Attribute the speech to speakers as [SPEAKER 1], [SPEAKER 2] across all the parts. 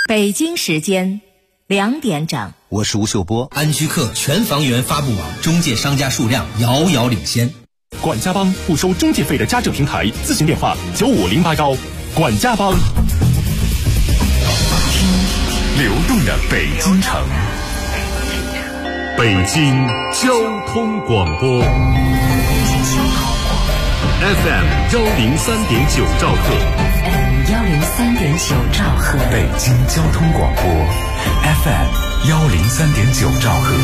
[SPEAKER 1] 北京时间2点整，
[SPEAKER 2] 我是吴秀波。
[SPEAKER 3] 安居客全房源发布网，中介商家数量遥遥领先。
[SPEAKER 4] 管家帮不收中介费的家政平台，咨询电话95080。管家帮，流动的北京城，北京交通广播 FM103.9兆赫
[SPEAKER 1] 103.9兆赫，
[SPEAKER 4] 北京交通广播 FM103.9兆赫。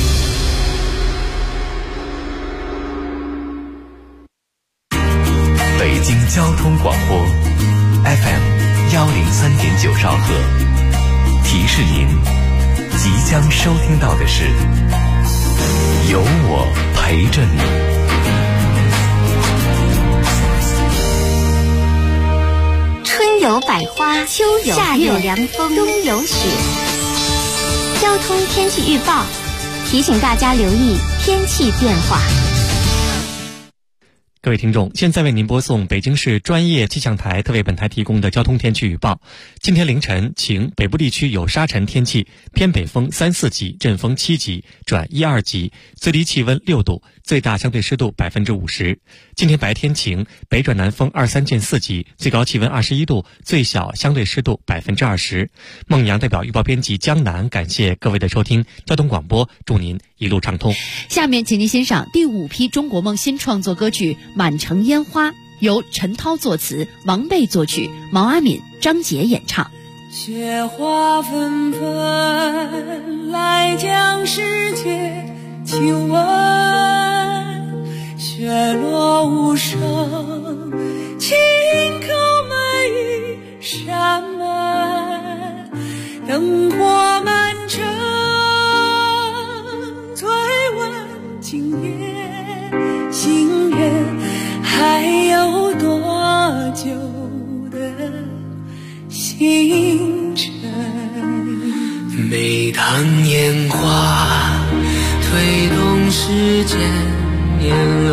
[SPEAKER 4] 北京交通广播 FM103.9兆赫，提示您，即将收听到的是有我陪着你。
[SPEAKER 5] 春有百花，秋有夏有凉风，冬有雪。交通天气预报提醒大家留意天气变化。
[SPEAKER 6] 各位听众，现在为您播送北京市专业气象台特为本台提供的交通天气预报。今天凌晨晴，北部地区有沙尘天气，偏北风3、4级，阵风7级转1、2级，最低气温6度，最大相对湿度50%。今天白天晴，北转南风2、3见4级，最高气温21度，最小相对湿度20%。孟阳代表预报编辑江南，感谢各位的收听，交通广播祝您一路畅通。
[SPEAKER 7] 下面请您欣赏第5批中国梦新创作歌曲《满城烟花》，由陈涛作词，王贝作曲，毛阿敏、张杰演唱。
[SPEAKER 8] 雪花纷纷来将世界亲吻，雪落无声，轻叩每一扇门，灯火满城，醉问今夜心愿还有多久的星辰。
[SPEAKER 9] 每当烟花推动时间年轮，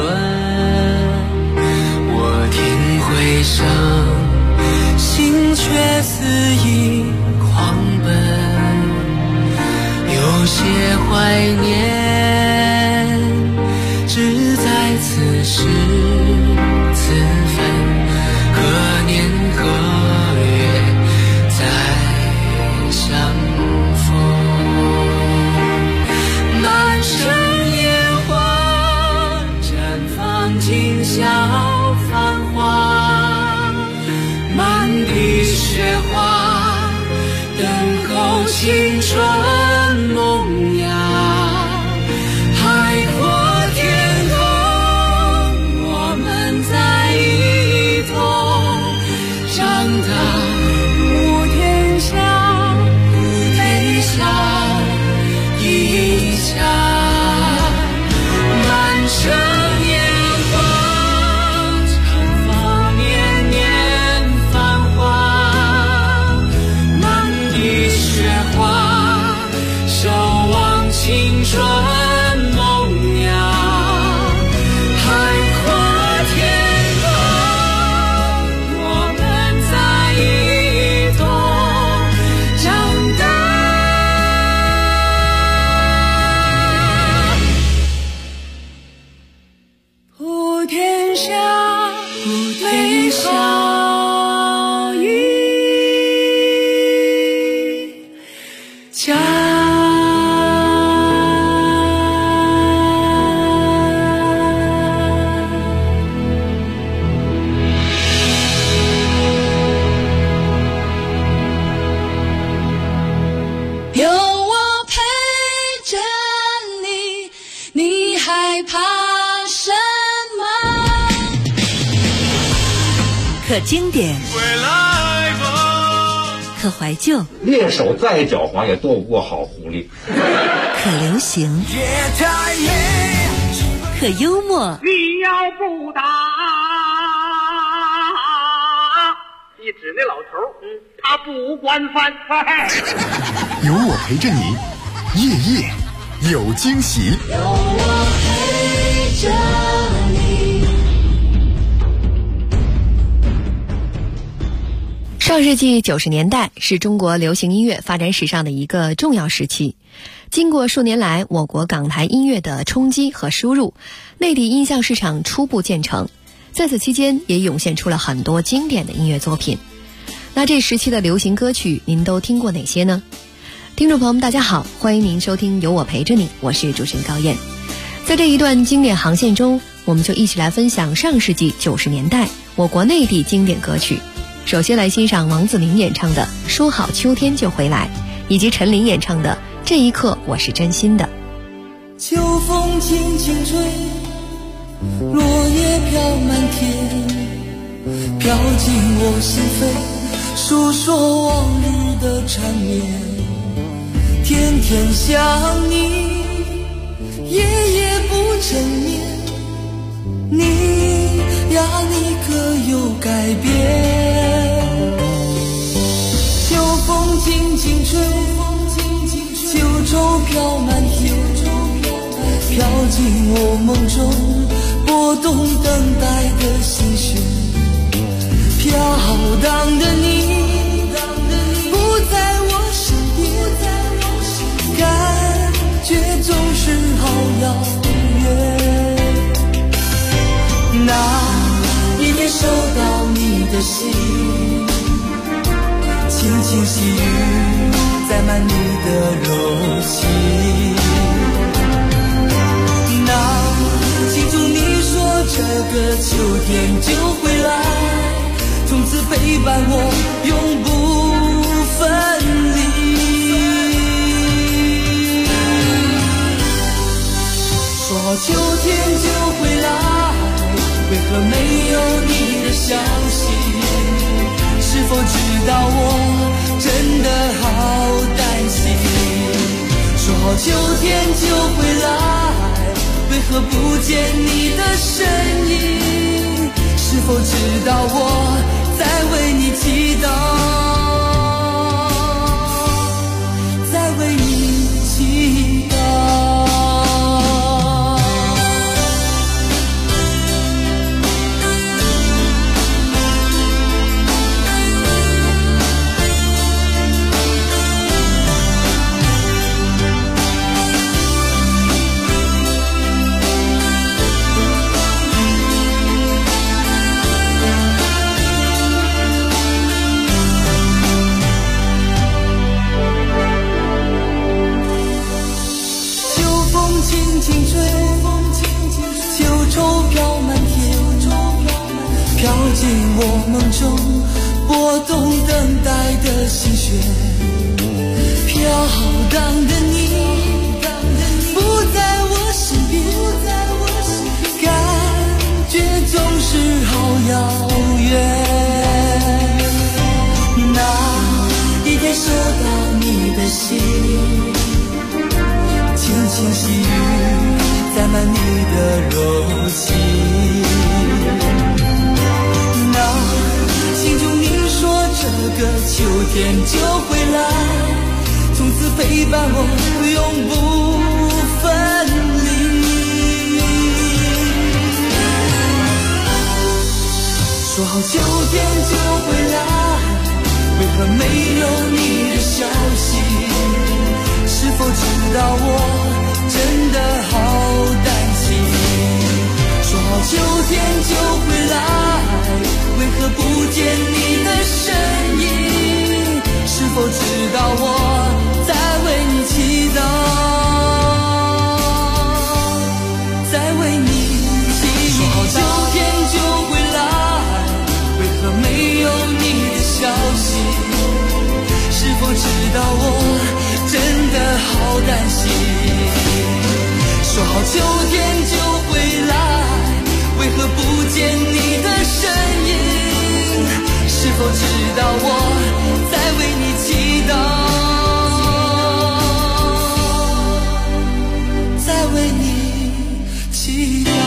[SPEAKER 9] 我听回声，心却肆意狂奔，有些怀念只在此时此分，何年何月再相逢。满城烟花绽放今宵繁华，满地雪花等候青春萌芽。海阔天空，我们在一同长大，
[SPEAKER 8] 无天下，
[SPEAKER 9] 悲伤一家。满城烟花绽放年年繁华，满地雪花守望青春萌芽。海阔天空，我们在一同长大。
[SPEAKER 8] 普天下美好一家。
[SPEAKER 9] 有我陪着你，你害怕什么？
[SPEAKER 1] 可经典，可怀旧，
[SPEAKER 10] 猎手再狡猾也躲不过好狐狸。
[SPEAKER 1] 可流行，可幽默。
[SPEAKER 11] 你要不打，你指那老头，他不管饭。
[SPEAKER 4] 有我陪着你，夜夜有惊喜。
[SPEAKER 9] 有我陪着你。
[SPEAKER 2] 上世纪90年代是中国流行音乐发展史上的一个重要时期。经过数年来我国港台音乐的冲击和输入，内地音像市场初步建成。在此期间，也涌现出了很多经典的音乐作品。那这时期的流行歌曲，您都听过哪些呢？听众朋友们，大家好，欢迎您收听由我陪着你，我是主持人高燕。在这一段经典航线中，我们就一起来分享上世纪90年代我国内地经典歌曲。首先来欣赏王子明演唱的《说好秋天就回来》，以及陈琳演唱的《这一刻我是真心的》。
[SPEAKER 9] 秋风轻轻吹，落叶飘满天，飘进我心扉，诉说往日的缠绵。天天想你，夜夜不成眠，你呀你可有改变？秋风轻轻吹，秋愁飘满天，飘进我梦中，拨动等待的心弦。飘荡的你不在我身边，感觉总是好遥远。那一天收到你的信，轻轻细雨载满你的柔情。那记住你说这个秋天就回来，从此陪伴我永不分离。说好秋天就回来，为何没有你的消息？是否知道我真的好担心？说好秋天就回来，为何不见你的身影？是否知道我在为你祈祷，在为你祈祷。飘进我梦中，拨动等待的心弦。飘荡的你不在我身边，感觉总是好遥远。那一天收到你的信，轻轻细雨载满你的柔情。记住你说这个秋天就回来，从此陪伴我永不分离。说好秋天就回来，为何没有你的消息？是否知道我真的好担心？说好秋天就回来，为何不见你的身影？是否知道我在为你祈祷，在为你祈祷。说好秋天就回来，为何没有你的消息？是否知道我真的好担心？说好秋天就回来，为何不见你的身影？是否知道我在为你祈祷，在为你祈祷。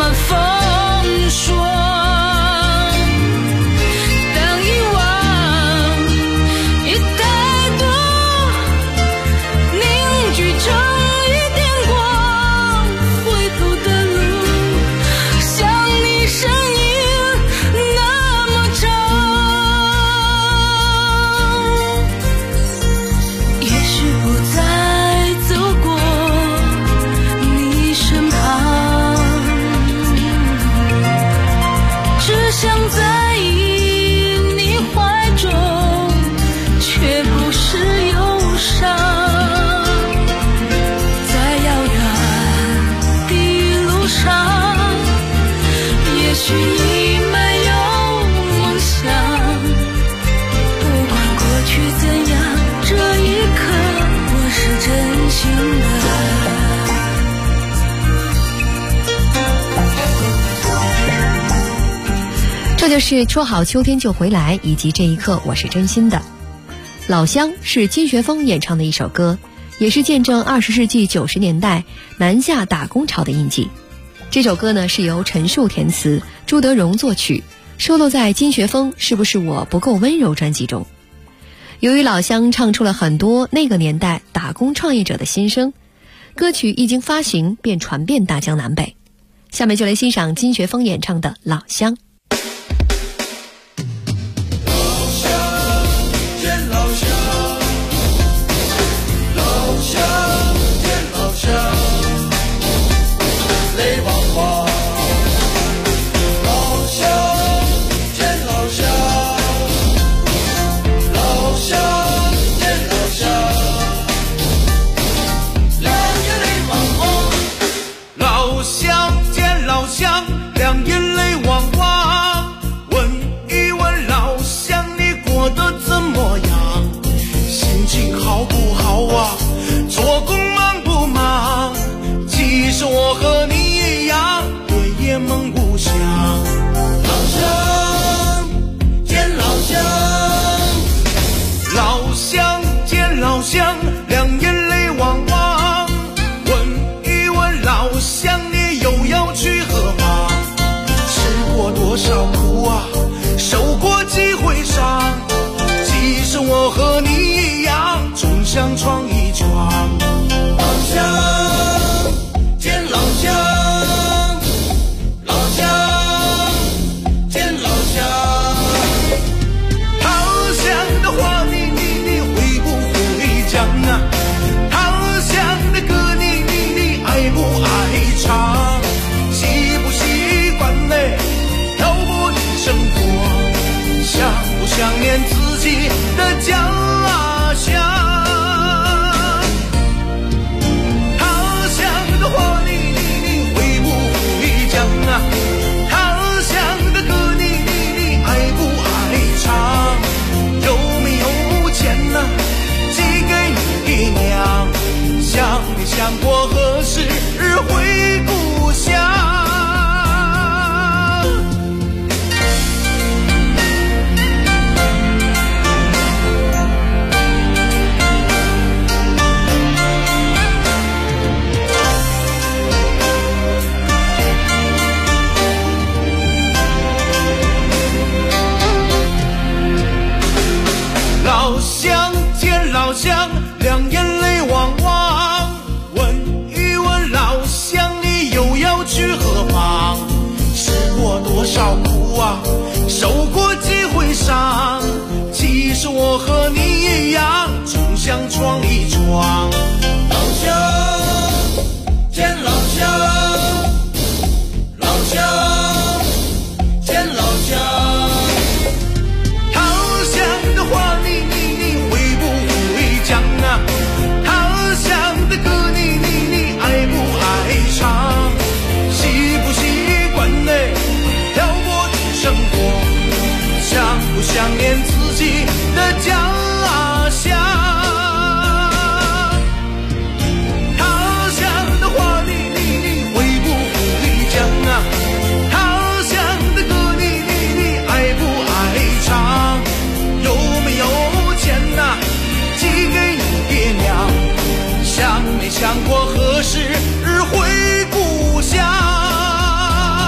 [SPEAKER 8] 么风霜。当遗忘也太多，凝聚成一点光，回头的路像你身影那么长。也许不再走过你身旁，只想在你怀中，却不是忧伤。在遥远的路上，也许已没有梦想。不管过去怎样，这一刻我是真心的。
[SPEAKER 2] 这就是说好秋天就回来，以及这一刻我是真心的。老乡是金学峰演唱的一首歌，也是见证20世纪90年代南下打工潮的印记。这首歌呢是由陈树填词，朱德荣作曲，收录在金学峰是不是我不够温柔专辑中。由于老乡唱出了很多那个年代打工创业者的心声，歌曲一经发行便传遍大江南北。下面就来欣赏金学峰演唱的《老乡》。
[SPEAKER 9] 两眼泪汪汪，问一问老乡，你过得怎么样？心情好不好啊？做工忙不忙？其实我和你一样，夜夜梦故乡。老乡见老乡，老乡见老乡，两眼泪汪汪，问一问老乡，你又要去何方？过多少苦啊，受过几回伤，其实我和你一样，总想闯一闯。老乡见老乡，老乡见老乡，好乡的话你会不会讲啊？好乡的歌你爱不爱唱？习不习惯呢？生活想不想念自己的家乡？好乡的话你会不会讲啊？好乡的歌你爱不爱唱？有没有钱呢？寄给你爹娘？想没想过何时回故乡？老乡见老乡，两眼泪汪汪，问一问老乡，你又要去何方？吃过多少苦啊，受过几回伤，其实我和你一样，总想闯一闯。老乡见老乡，老乡见老乡，好乡的话你会不会讲啊？好乡的歌你爱不爱唱？习不习惯呢漂泊的生活？想不想念自己的家乡？好乡的话你会不会讲啊？好乡的歌你爱不爱唱？有没有钱呐？寄给你爹娘？想没想过何时回故乡？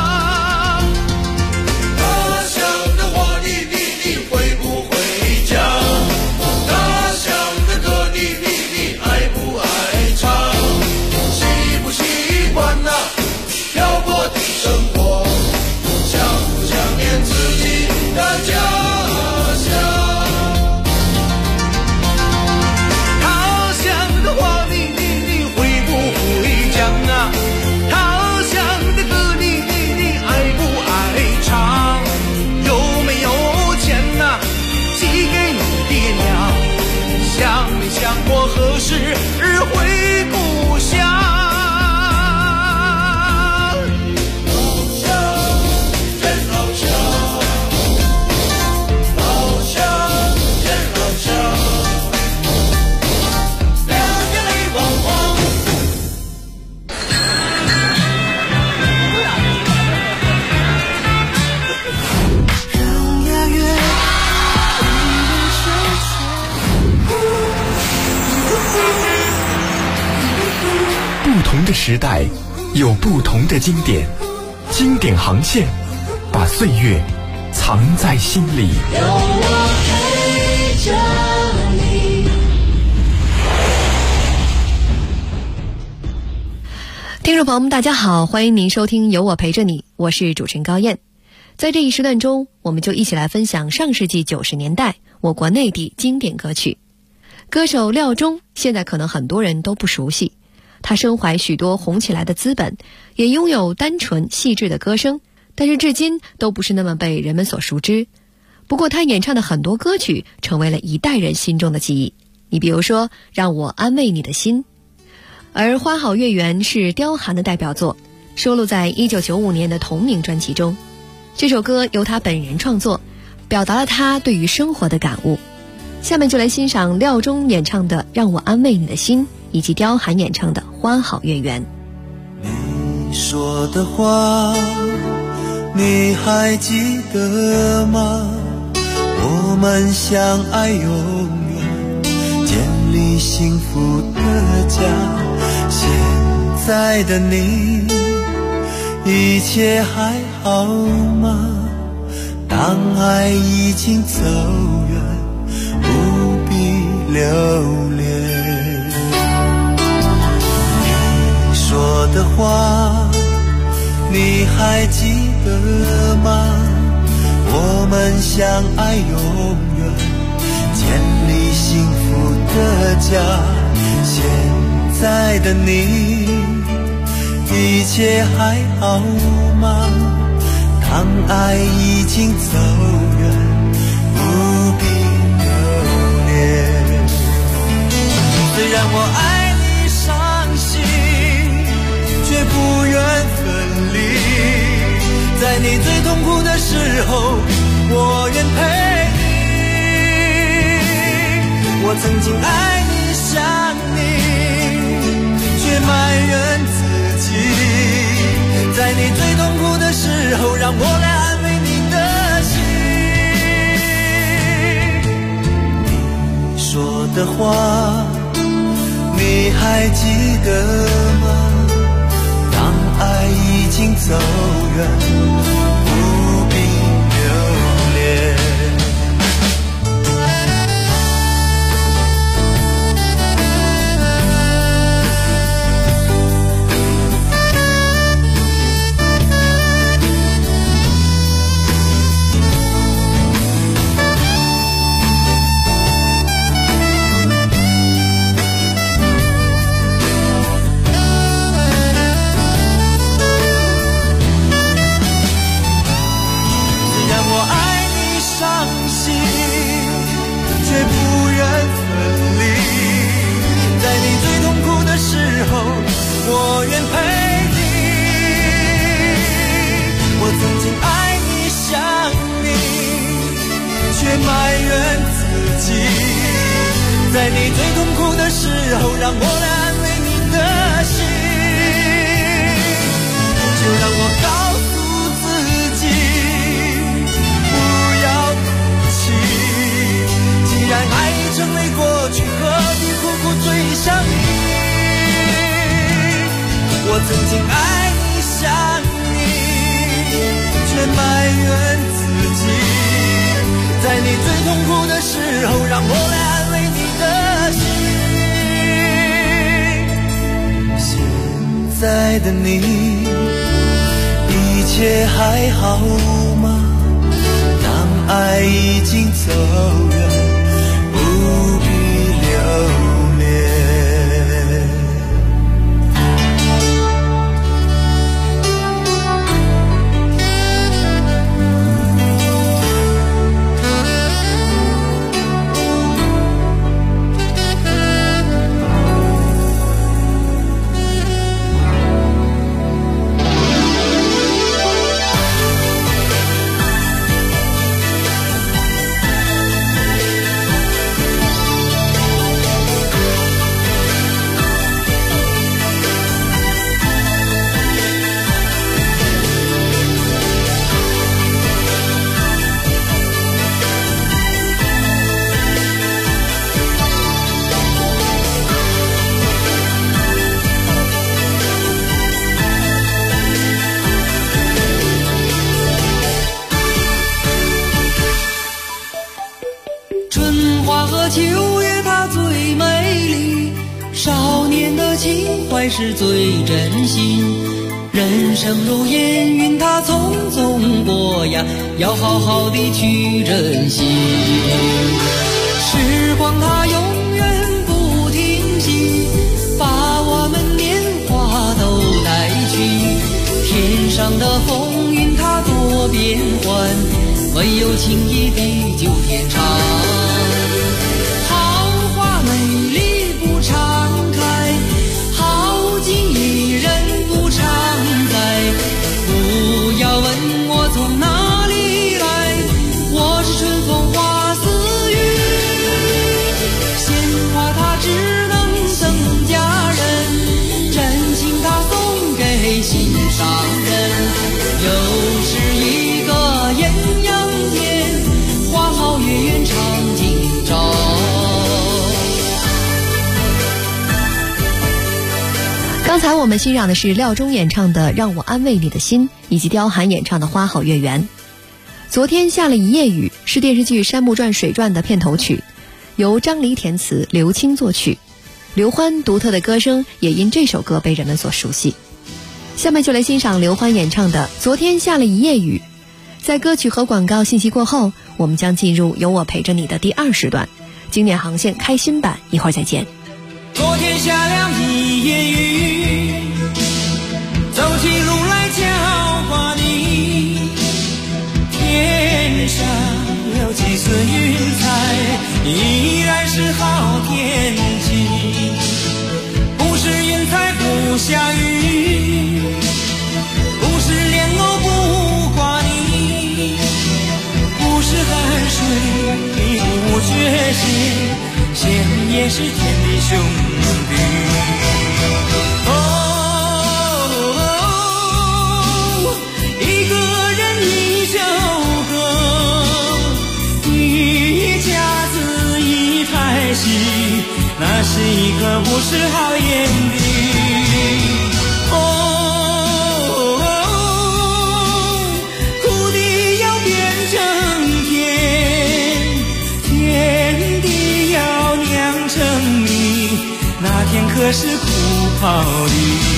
[SPEAKER 12] 的时代有不同的经典，经典航线把岁月藏在心里。
[SPEAKER 8] 有我陪着你。
[SPEAKER 2] 听众朋友们大家好，欢迎您收听有我陪着你，我是主持人高燕。在这一时段中，我们就一起来分享上世纪90年代我国内地经典歌曲。歌手廖忠现在可能很多人都不熟悉，他身怀许多红起来的资本，也拥有单纯细致的歌声，但是至今都不是那么被人们所熟知。不过他演唱的很多歌曲成为了一代人心中的记忆，你比如说让我安慰你的心。而花好月圆是刁寒的代表作，收录在1995年的同名专辑中。这首歌由他本人创作，表达了他对于生活的感悟。下面就来欣赏廖忠演唱的让我安慰你的心，以及刁寒演唱的花好月圆。
[SPEAKER 13] 你说的话你还记得吗？我们相爱永远，建立幸福的家。现在的你一切还好吗？当爱已经走远，不必留恋。你说的话你还记得吗？我们相爱永远，建立幸福的家。现在的你一切还好吗？当爱已经走远，不必留恋。虽然我爱你伤心，却不愿分离。在你最痛苦的时候，我愿陪你。我曾经爱你想你，却埋怨自己。在你最痛苦的时候，让我来安慰你的心。你说的话你还记得吗？当爱已经走远，不必留恋。我愿陪你。我曾经爱你想你，却埋怨自己。在你最痛苦的时候，让我来安慰你的心。就让我告诉自己，不要哭泣。既然爱已成为过去，何必苦苦追想你？我曾经爱你想你，却埋怨自己。在你最痛苦的时候，让我来安慰你的心。现在的你一切还好吗？当爱已经走远，不必留恋。
[SPEAKER 9] 怀是最真心。人生如烟云，它匆匆过呀，要好好的去珍惜。时光它永远不停息，把我们年华都带去。天上的风云它多变幻，唯有情谊地久天长。好花美丽不常开，好景宜人不常在。不要问我从哪里来，我是春风化似雨。鲜花它只能赠佳人，真情它送给心上人。又是一个艳阳天，花好月圆长今朝。
[SPEAKER 2] 刚才我们欣赏的是廖忠演唱的《让我安慰你的心》，以及刁寒演唱的《花好月圆》。昨天下了一夜雨是电视剧《山木传水传》的片头曲，由张黎填词，刘青作曲。刘欢独特的歌声也因这首歌被人们所熟悉。下面就来欣赏刘欢演唱的《昨天下了一夜雨》。在歌曲和广告信息过后，我们将进入有我陪着你的第2时段，经典航线开心版，一会儿再见。
[SPEAKER 9] 昨天下了一夜雨，走起路来叫挂你。天上有几丝云彩，依然是好天气。不是云彩不下雨，不是莲藕不挂你，不是汗水不觉闲，闲也是天地兄弟。一个人一首歌，一家子一台戏，那是一个不是好眼的。苦地要变成甜，甜地要酿成蜜，那天可是苦跑的。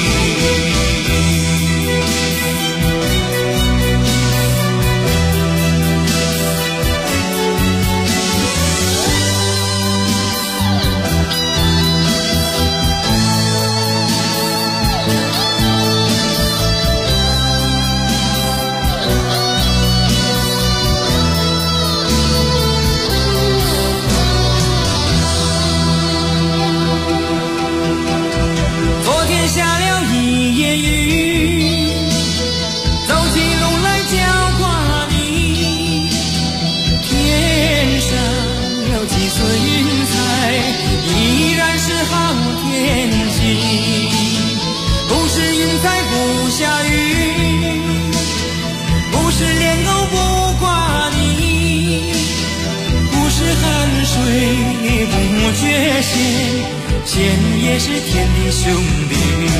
[SPEAKER 9] 不觉闲也是天地兄弟。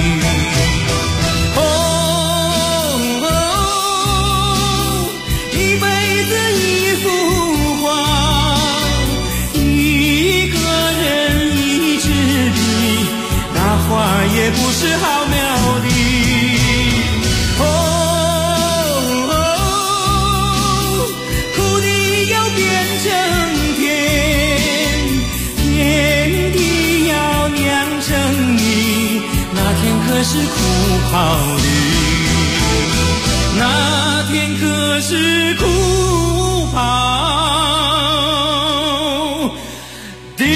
[SPEAKER 9] 一辈子一幅画，一个人一支笔，那画也不是好描的。苦地要变成甜，甜地要酿成蜜，那天可是苦跑的，那天可是苦跑的。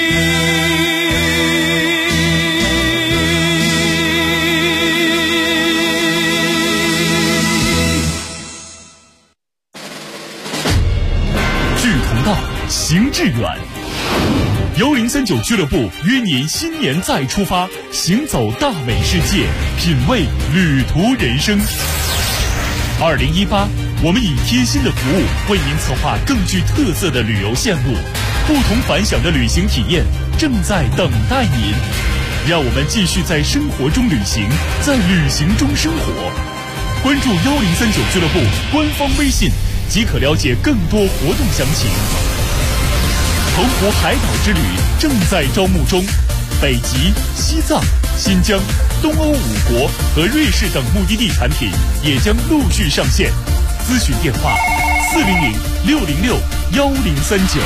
[SPEAKER 14] 志同道，行致远。1039俱乐部约您新年再出发，行走大美世界，品味旅途人生。2018，我们以贴心的服务为您策划更具特色的旅游线路，不同凡响的旅行体验正在等待您。让我们继续在生活中旅行，在旅行中生活。关注1039俱乐部官方微信，即可了解更多活动详情。澎湖海岛之旅正在招募中， 北极、西藏、新疆、东欧5国和瑞士等目的地产品也将陆续上线。咨询电话：400-606-1039。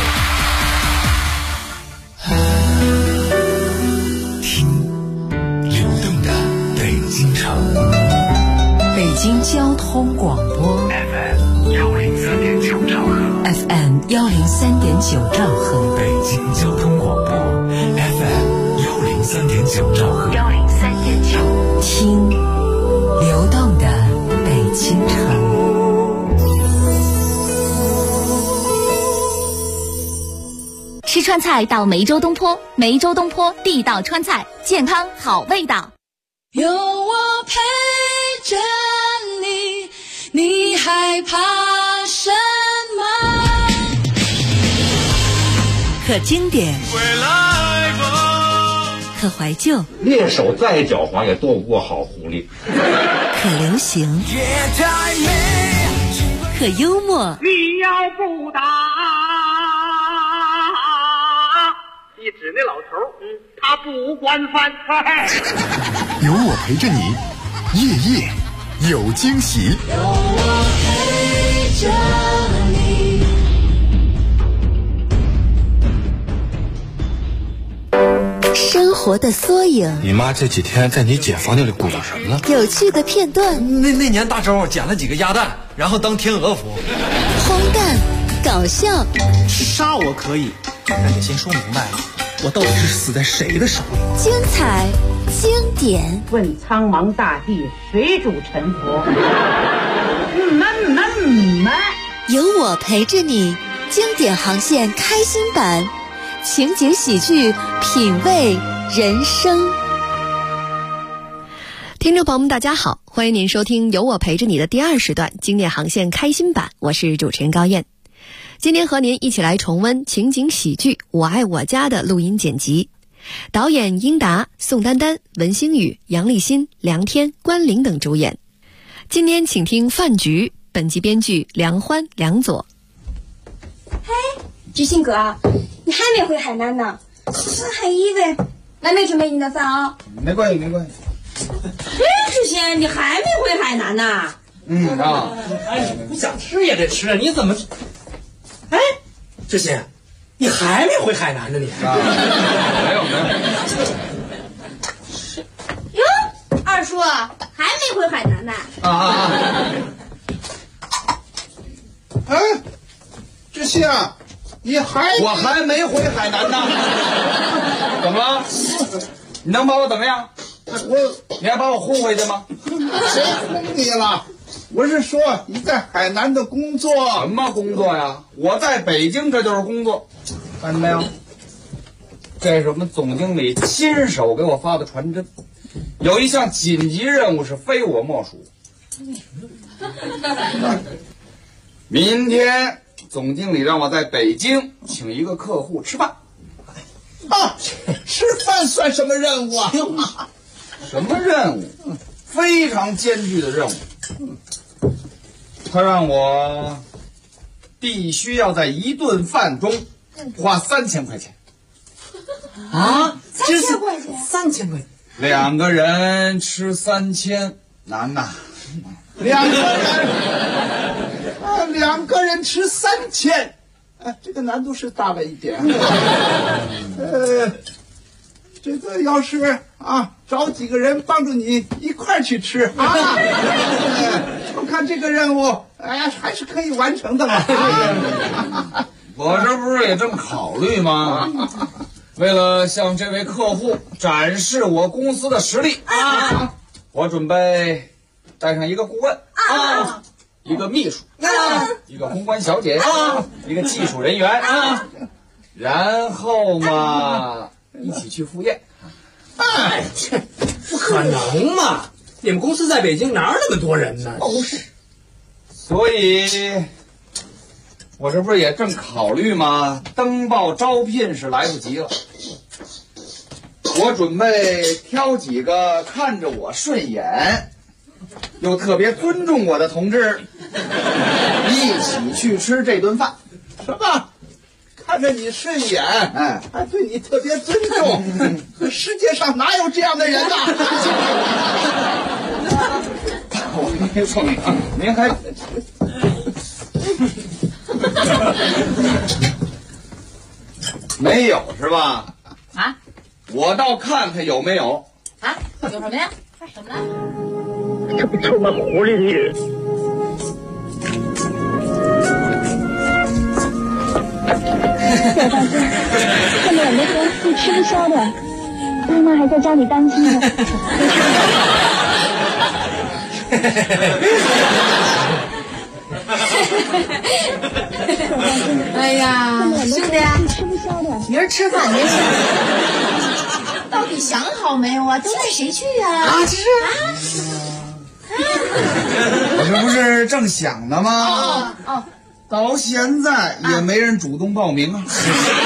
[SPEAKER 12] 听流动的北京城，
[SPEAKER 1] 北京交通广播
[SPEAKER 12] FM103.9兆赫
[SPEAKER 1] ，FM103.9兆赫，
[SPEAKER 12] 北京交通广播 FM103.9兆赫
[SPEAKER 5] ，103.9，
[SPEAKER 1] 听流动的北京城。
[SPEAKER 5] 吃川菜到梅州东坡，梅州东坡地道川菜，健康好味道。
[SPEAKER 8] 有我陪着你，你害怕什么？
[SPEAKER 1] 可经典，可怀旧，
[SPEAKER 10] 猎手再狡猾也斗不过好狐狸。
[SPEAKER 1] 可流行，可幽默。
[SPEAKER 11] 你要不打，一指那老头，他不惯犯。
[SPEAKER 12] 有我陪着你，夜夜有惊喜。
[SPEAKER 8] 有我陪着你。
[SPEAKER 1] 生活的缩影，
[SPEAKER 15] 你妈这几天在你姐房间里鼓捣什么呢？
[SPEAKER 1] 有趣的片段。
[SPEAKER 16] 那年大周捡了几个鸭蛋，然后当天鹅服。
[SPEAKER 1] 荒诞，搞笑。
[SPEAKER 16] 杀我可以，但得先说明白了，我到底是死在谁的手里？
[SPEAKER 1] 精彩，经典。
[SPEAKER 17] 问苍茫大地，谁主沉浮？
[SPEAKER 1] 有我陪着你，经典航线开心版，情景喜剧，品味人生。
[SPEAKER 2] 听众朋友们大家好，欢迎您收听有我陪着你的第2时段经典航线开心版，我是主持人高燕。今天和您一起来重温情景喜剧《我爱我家》的录音剪辑，导演英达、宋丹丹、文星宇、杨立新、梁天、关凌等主演。今天请听饭局，本集编剧梁欢、梁左。
[SPEAKER 18] 嘿，知心哥，你还没回海南呢，我还以为俺没准备你的饭啊。
[SPEAKER 19] 没关系，没关系。
[SPEAKER 18] 知心，你还没回海南呢？
[SPEAKER 16] 哎，不想吃也得吃，你怎么？哎，知心，你还没回海南呢？你
[SPEAKER 19] 没有。
[SPEAKER 18] 哟，二叔还没回海南呢？
[SPEAKER 19] 哎，知心啊，我还没回海南呢。怎么了？你能把我怎么样？你还把我轰回去吗？谁轰你了？我是说你在海南的工作。什么工作呀？我在北京，这就是工作。看见没有？这是我们总经理亲手给我发的传真，有一项紧急任务是非我莫属。明天总经理让我在北京请一个客户吃饭。吃饭算什么任务啊？什么任务？非常艰巨的任务。他让我必须要在一顿饭中花3000块钱。
[SPEAKER 18] 啊，3000块钱
[SPEAKER 16] ？3000块钱
[SPEAKER 19] ？2个人吃3000难呐。2个人吃3000，这个难度是大了一点。这个要是找几个人帮助你一块去吃我看这个任务还是可以完成的嘛。我这不是也正考虑吗？为了向这位客户展示我公司的实力我准备带上一个顾问一个秘书一个公关小姐一个技术人员然后嘛一起去赴宴。
[SPEAKER 16] 这不可能嘛！你们公司在北京哪有那么多人呢？
[SPEAKER 19] 不是，所以我这不是也正考虑吗？登报招聘是来不及了，我准备挑几个看着我顺眼又特别尊重我的同志一起去吃这顿饭。什么？看看着你顺眼，还对你特别尊重，可世界上哪有这样的人呐？我跟你说，您还没有是吧？
[SPEAKER 17] 啊？
[SPEAKER 19] 我倒看看有没有。
[SPEAKER 17] 啊？有什么呀？怎么了？
[SPEAKER 11] 这不充满活力的人。
[SPEAKER 18] 小大哥，看到我那天你吃不消的，妈妈还在家里担心呢。
[SPEAKER 17] 哎呀，兄弟，
[SPEAKER 18] 吃不消的，
[SPEAKER 17] 明儿吃饭别想，到底想好没有啊？都带谁去呀？啊，这是
[SPEAKER 19] 我这不是正想呢吗？
[SPEAKER 17] 哦，
[SPEAKER 19] 到现在也没人主动报名啊。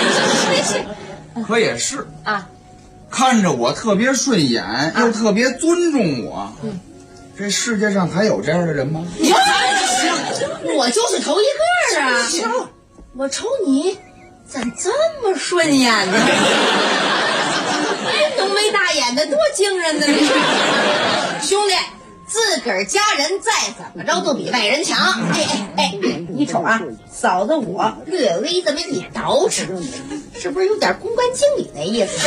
[SPEAKER 19] 可也是
[SPEAKER 17] 啊，
[SPEAKER 19] 看着我特别顺眼，又特别尊重我。这世界上还有这样的人吗？
[SPEAKER 17] 我就是头一个啊！我瞅你怎这么顺眼呢？浓眉大眼的，多惊人呢！兄弟，自个儿家人再怎么着都比外人强。哎，你瞅啊，嫂子我略微这么一捯饬，是不是有点公关经理那意思？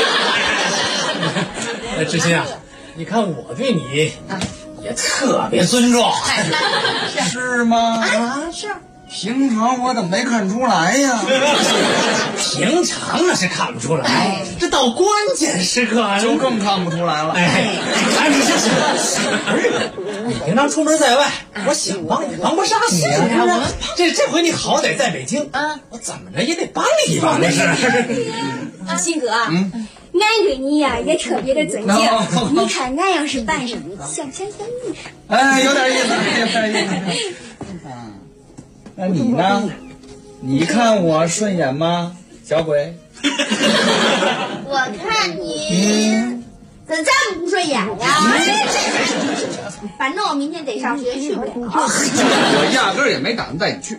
[SPEAKER 16] 知心啊，你看我对你也特别尊重，
[SPEAKER 19] 是吗？
[SPEAKER 17] 啊，是。
[SPEAKER 19] 平常我怎么没看出来呀？
[SPEAKER 16] 平常那是看不出来，这到关键时刻
[SPEAKER 19] 就更看不出来了。
[SPEAKER 16] 哎，你这是，不是你平常出门在外，我想帮你帮不上你啊。这回你好歹在北京啊，我怎么着也得帮你一帮，这是。
[SPEAKER 18] 鑫哥啊，俺对你呀也特别的尊敬。你看俺要是扮上小香香秘书，
[SPEAKER 19] 哎，有点意思，有点意思。那你呢？你看我顺眼吗，小鬼？
[SPEAKER 18] 我看你怎这么不顺眼呀？反正我明天得上学，去不了。
[SPEAKER 19] 我压根儿也没打算带你去。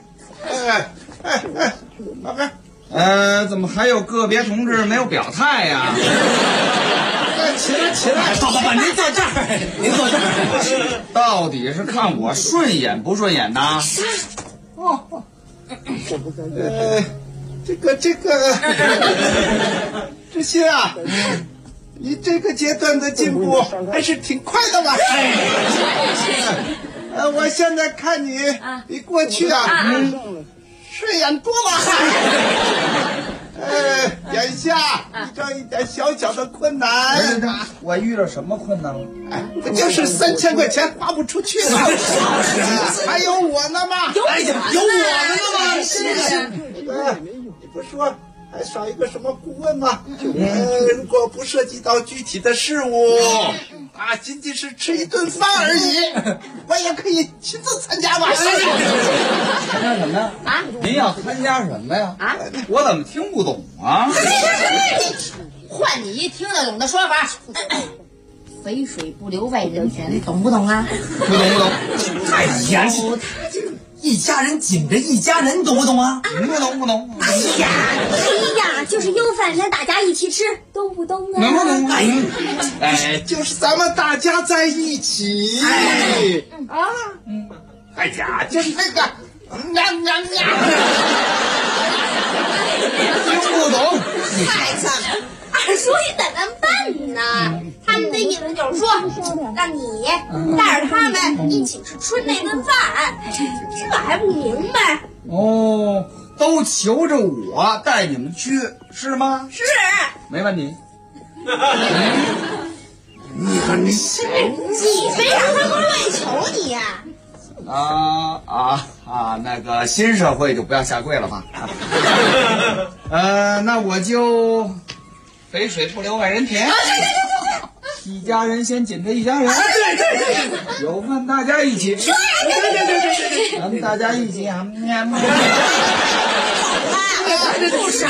[SPEAKER 19] 老哥，怎么还有个别同志没有表态呀？起来！
[SPEAKER 16] 爸，您坐这儿，您坐这儿。
[SPEAKER 19] 到底是看我顺眼不顺眼呢？这个，知心啊，你这个阶段的进步还是挺快的吧？我现在看你比过去顺眼多了。眼下遇到一点小小的困难。我遇到什么困难了？不就是3000块钱花不出去吗？还有我呢吗？
[SPEAKER 16] 有我呢吗？
[SPEAKER 19] 是。你不说还少一个什么顾问吗？如果不涉及到具体的事务仅仅是吃一顿饭而已，我也可以亲自参加嘛。参加什么呀？您要参加什么呀？我怎么听不懂啊？
[SPEAKER 17] 换你一听得懂的说法，肥水不流外人田，懂不懂啊？
[SPEAKER 19] 不懂。
[SPEAKER 16] 太严肃，一家人紧着一家人，懂不懂啊？
[SPEAKER 19] 不懂。
[SPEAKER 18] 哎呀，就是有饭咱大家一起吃，懂不懂啊？
[SPEAKER 19] 能。就是咱们大家在一起。哎呀，就是那个，听不懂。
[SPEAKER 18] 孩子，二叔也在那办呢。他们的意思就是说，让你带着他们一起吃春那顿饭，这还不明白？
[SPEAKER 19] 都求着我带你们去，是吗？
[SPEAKER 18] 是，
[SPEAKER 19] 没问题。
[SPEAKER 18] 你非让他们乱求你呀？
[SPEAKER 19] 那个新社会就不要下跪了吧。那我就肥水不流外人田。一家人先紧着一家人。对，有饭大家一起吃。对，咱们大家一起
[SPEAKER 17] 不傻。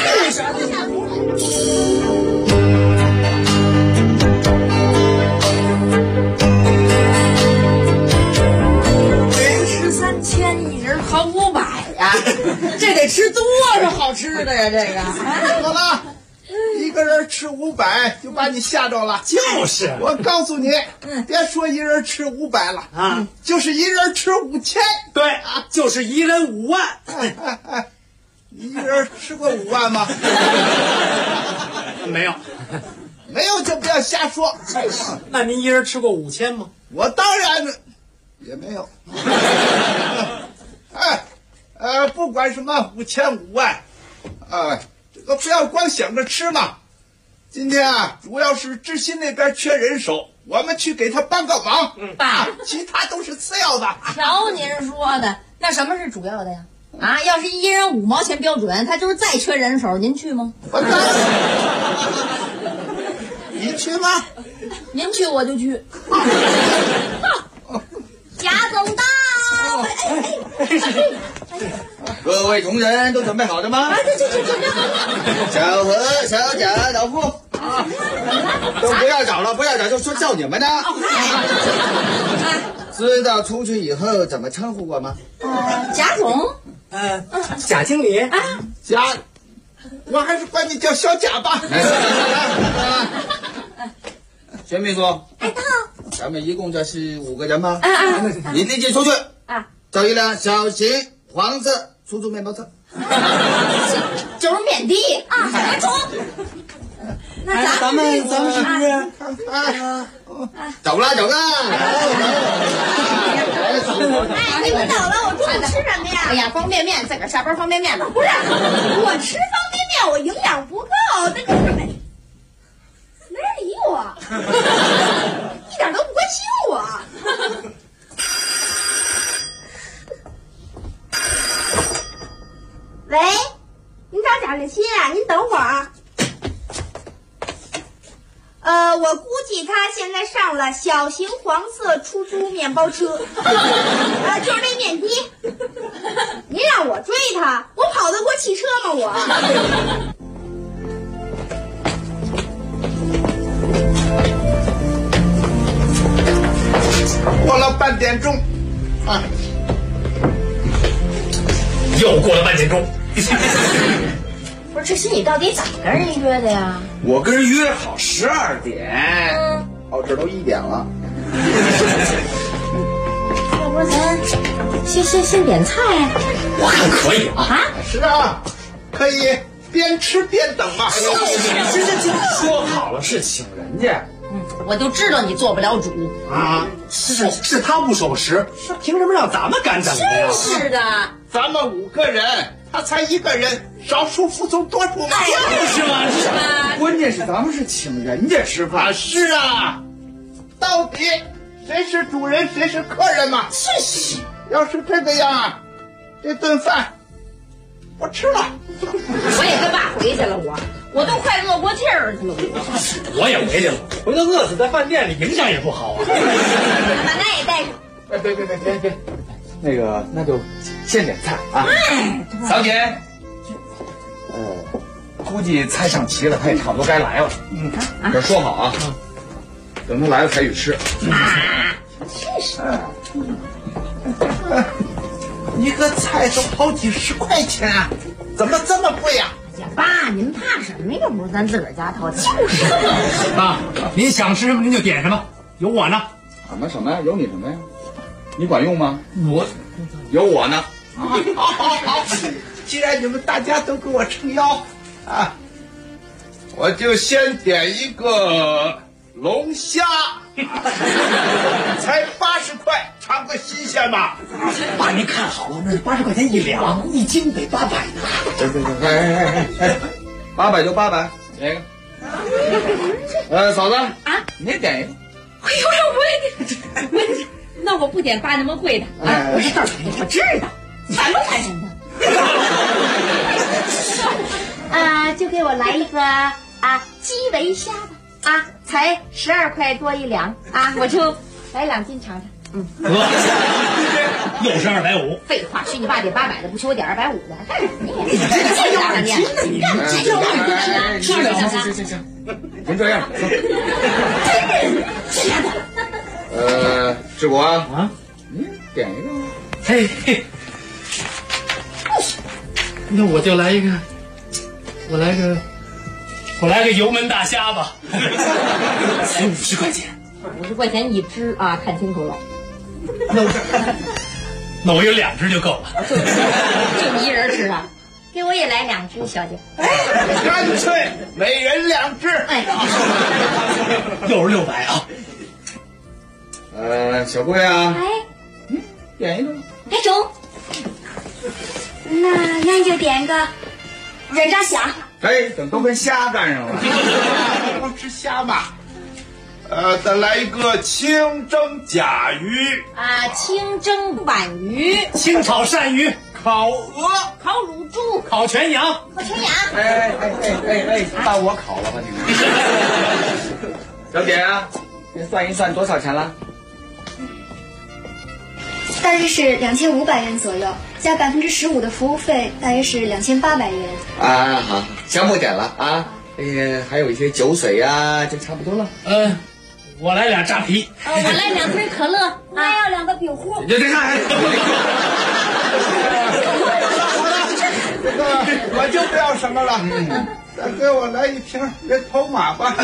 [SPEAKER 17] 人吃3000，一人跑500呀，这得吃多少好好吃的呀，这个。
[SPEAKER 19] 好了，一个人吃500就把你吓着了。
[SPEAKER 16] 就是
[SPEAKER 19] 我告诉你，别说一人吃500了啊，就是一人吃5000。
[SPEAKER 16] 对，就是一人5万。
[SPEAKER 19] 你一人吃过5万吗？
[SPEAKER 16] 没有。
[SPEAKER 19] 没有就不要瞎说。
[SPEAKER 16] 那您一人吃过5000吗？
[SPEAKER 19] 我当然也没有。不管什么5000、5万，这个不要光想着吃嘛。今天啊，主要是知新那边缺人手，我们去给他帮个忙。
[SPEAKER 17] 爸，
[SPEAKER 19] 其他都是次要的。
[SPEAKER 17] 瞧您说的，那什么是主要的呀？啊，要是一人5毛钱标准，他就是再缺人手，您去吗？
[SPEAKER 19] 我当然。你去吗？
[SPEAKER 17] 您去我就去。贾总到。
[SPEAKER 20] 各位同仁都准备好了吗？小何、小贾、老傅，都不要找了，不要找，就说叫你们的。知道出去以后怎么称呼我吗？
[SPEAKER 17] 贾总。
[SPEAKER 16] 贾经理。
[SPEAKER 19] 贾，我还是管你叫小贾吧。
[SPEAKER 20] 薛秘书，咱们一共这是5个人吗？你立即出去找一辆小型黄色出租面包车，
[SPEAKER 17] 就是缅甸啊，走。那咱们是不是？
[SPEAKER 20] 走了。
[SPEAKER 18] 你们走了，我中午吃什么呀？
[SPEAKER 17] 哎呀，方便面，自个儿下班方便面吧。
[SPEAKER 18] 不是，我吃方便面，我营养不够，那没人理我，一点都不关心我。喂，您找贾立新啊？您等会儿啊。我估计他现在上了小型黄色出租面包车，就是那面的。您让我追他，我跑得过汽车吗？我。
[SPEAKER 19] 过了半点钟，
[SPEAKER 16] 又过了半点钟。
[SPEAKER 17] 不是，这是你到底怎么跟人约的呀？
[SPEAKER 20] 我跟人约好12点，这都1点了。
[SPEAKER 17] 要不咱先点菜？
[SPEAKER 16] 我看可以啊。
[SPEAKER 19] 是啊，可以边吃边等嘛。
[SPEAKER 16] 行，说好了是请人家。
[SPEAKER 17] 我就知道你做不了主
[SPEAKER 16] 啊！是他不守时，他凭什么让咱们干等的呀？
[SPEAKER 17] 真是的，
[SPEAKER 19] 咱们5个人，他才1个人，少数服从多数嘛。
[SPEAKER 16] 就是嘛，
[SPEAKER 17] 是吧？
[SPEAKER 20] 关键是咱们是请人家吃饭。
[SPEAKER 19] 是啊，到底谁是主人，谁是客人嘛？
[SPEAKER 17] 是。
[SPEAKER 19] 要是这个样，这顿饭我吃了。
[SPEAKER 17] 我也跟爸回去了，我都快饿过气儿去了。
[SPEAKER 16] 我也回去了，回头饿死在饭店里，影响也不好啊。
[SPEAKER 17] 把那也带上。
[SPEAKER 20] 别，那个那就先点菜啊。小姐，估计菜上齐了，他也差不多该来了。这说好啊，等他来了才去吃。
[SPEAKER 17] 真是。
[SPEAKER 19] 一个菜都好几10块钱啊，怎么这么贵呀？
[SPEAKER 17] 呀，爸，您怕什么呀？不是咱自个儿家掏，就是。
[SPEAKER 16] 爸，您想吃什么您就点什么，有我呢。
[SPEAKER 20] 什么呀？有你什么呀？你管用吗？
[SPEAKER 16] 我
[SPEAKER 20] 有我呢。
[SPEAKER 19] 好，既然你们大家都给我撑腰啊，我就先点一个龙虾，才80块，尝个新鲜吧。
[SPEAKER 16] 爸，您看好了，那是80块钱1两，1斤得800呢。
[SPEAKER 20] 对，800就800，点一个。嫂子啊，你也点一个。
[SPEAKER 17] 哎呦，我也那我不点8那么贵的啊！我是这儿来的，我知道，反正谈什么的。就给我来一个基围虾吧，才12块多1两啊，我就来2斤尝尝。
[SPEAKER 16] 又是250。
[SPEAKER 17] 废话，是你爸点800的，不许我点250的，干什么呀？这样的你，
[SPEAKER 20] 行，您这样。志国啊，你点一个。
[SPEAKER 16] 嘿，那我就来一个
[SPEAKER 11] 我来个油焖大虾吧，才50块钱
[SPEAKER 17] ，50块钱一只啊，看清楚了。
[SPEAKER 11] 那我有2只就够了。
[SPEAKER 17] 就你一人吃啊？给我也来2只，小姐。
[SPEAKER 19] 干脆每人2只。
[SPEAKER 17] 哎，
[SPEAKER 11] 又是600啊。
[SPEAKER 20] 小贵啊，
[SPEAKER 18] 哎，
[SPEAKER 19] 点一个。
[SPEAKER 18] 别中。那咱就点个人炸虾。
[SPEAKER 20] 哎，怎么都跟虾干上了？
[SPEAKER 19] 光吃虾吧。再来一个清蒸甲鱼
[SPEAKER 17] 啊，清蒸皖鱼，
[SPEAKER 11] 清炒鳝鱼，
[SPEAKER 19] 烤鹅，
[SPEAKER 17] 烤乳猪，
[SPEAKER 11] 烤全羊，
[SPEAKER 17] 烤全羊。
[SPEAKER 20] 哎，把我烤了吧你们！小姐啊，你算一算多少钱了？
[SPEAKER 18] 大约是2500元左右，加15%的服务费，大约是2800元。
[SPEAKER 20] 啊，好，项目点了啊。还有一些酒水呀，就差不多了。
[SPEAKER 11] 我来俩扎啤。
[SPEAKER 17] 我来2瓶可乐，
[SPEAKER 18] 还要2个冰壶。
[SPEAKER 20] 这看。
[SPEAKER 19] 我就不要什么了，再给我来一瓶人头马吧。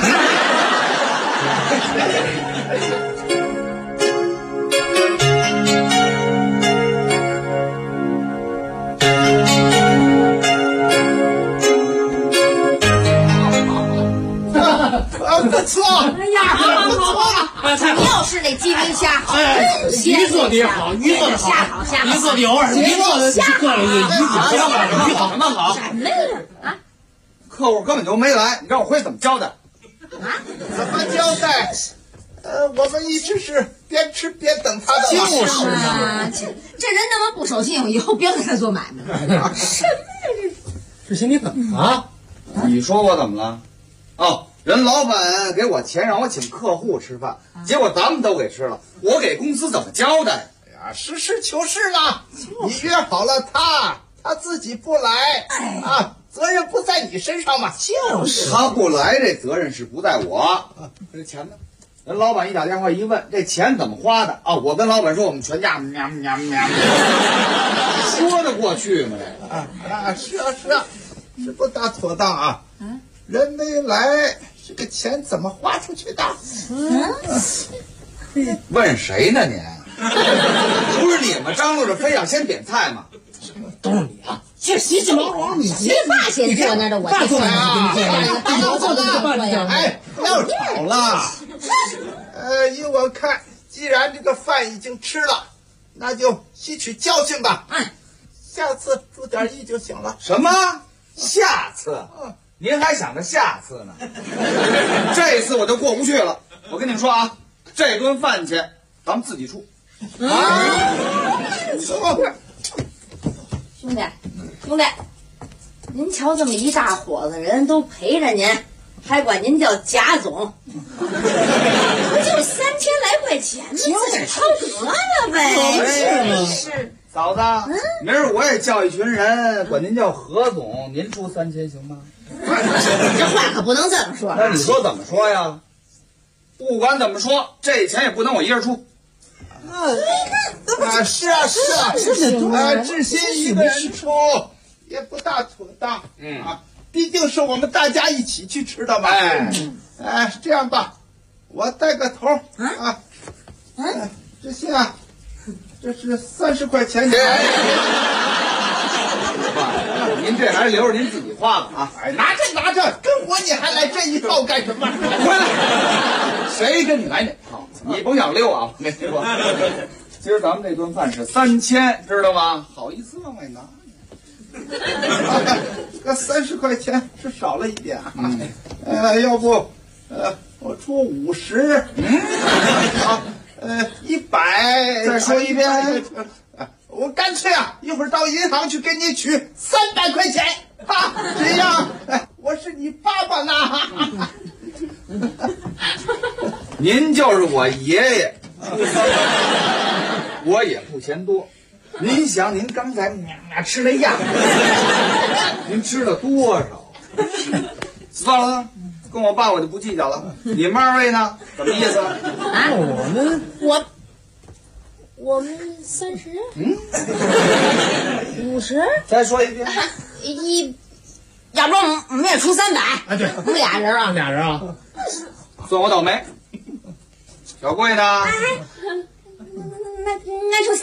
[SPEAKER 19] 不错，
[SPEAKER 17] 哎呀，好，你要是那鸡鸣虾好，
[SPEAKER 11] 鱼做的也好，鱼做的好，鱼做的有味儿，鱼做的
[SPEAKER 17] 虾好，
[SPEAKER 20] 鱼好什么好？
[SPEAKER 17] 什么呀？啊，
[SPEAKER 20] 客户根本就没来，你让我会怎么交代？
[SPEAKER 19] 啊？怎么交代？我们一直是边吃边等他的。
[SPEAKER 17] 就是嘛，这人那么不守信用，以后别跟他做买卖。什么呀
[SPEAKER 11] 这？志新，你怎么了？
[SPEAKER 20] 你说我怎么了？哦。人老板给我钱让我请客户吃饭，结果咱们都给吃了，我给公司怎么交代？
[SPEAKER 19] 哎呀，实事求是嘛！你约好了他自己不来，啊，责任不在你身上嘛。
[SPEAKER 20] 就是他不来，这责任是不在我。这钱呢？人老板一打电话一问，这钱怎么花的啊？我跟老板说，我们全家喵，说得过去吗？
[SPEAKER 19] 是啊，是不大妥当啊。人没来，这个钱怎么花出去的？
[SPEAKER 20] 问谁呢你？不是你们张罗着非要先点菜吗？
[SPEAKER 11] 都是你啊！
[SPEAKER 17] 这洗洗毛毛，你爸先坐那儿的，我先坐那儿。
[SPEAKER 19] 大家坐的哎，不要吵了。依我看，既然这个饭已经吃了，那就吸取教训吧。下次注点意就行了。
[SPEAKER 20] 什么？下次？您还想着下次呢？这次我就过不去了。我跟你们说啊，这顿饭钱咱们自己出。
[SPEAKER 17] 兄弟，您瞧这么一大伙子人都陪着您，还管您叫贾总，不就3000来块钱吗？自己掏得了呗。
[SPEAKER 20] 是嫂子，明儿我也叫一群人，管您叫何总，您出3000行吗？
[SPEAKER 17] 这话可不能这么说。
[SPEAKER 20] 那你说怎么说呀？不管怎么说，这钱也不能我一人出。
[SPEAKER 19] 是啊，志新一个人出也不大妥当。毕竟是我们大家一起去吃的嘛。这样吧，我带个头啊。志新啊，这是30块钱。
[SPEAKER 20] 您这还是留着您自己花吧啊！
[SPEAKER 19] 拿着，跟我你还来这一套干什么？
[SPEAKER 20] 回来，谁跟你来哪套？你甭想溜啊！我跟你说，今儿咱们这顿饭是3000，知道吗？
[SPEAKER 19] 好意思往外拿。这30块钱是少了一点啊。要不，我出50。100。
[SPEAKER 20] 再说一遍。
[SPEAKER 19] 我干脆一会儿到银行去给你取300块钱这样我是你爸爸呢。
[SPEAKER 20] 您就是我爷爷，我也不嫌多。您想，您刚才吃那样，您吃了多少？算了，跟我爸我就不计较了。你们2位呢？什么意思？
[SPEAKER 17] 我们30，50，
[SPEAKER 20] 再说一遍
[SPEAKER 17] 要不我们也出300。
[SPEAKER 16] 啊，对，
[SPEAKER 17] 我们俩人啊，
[SPEAKER 20] 算我倒霉。小贵呢？
[SPEAKER 18] 那出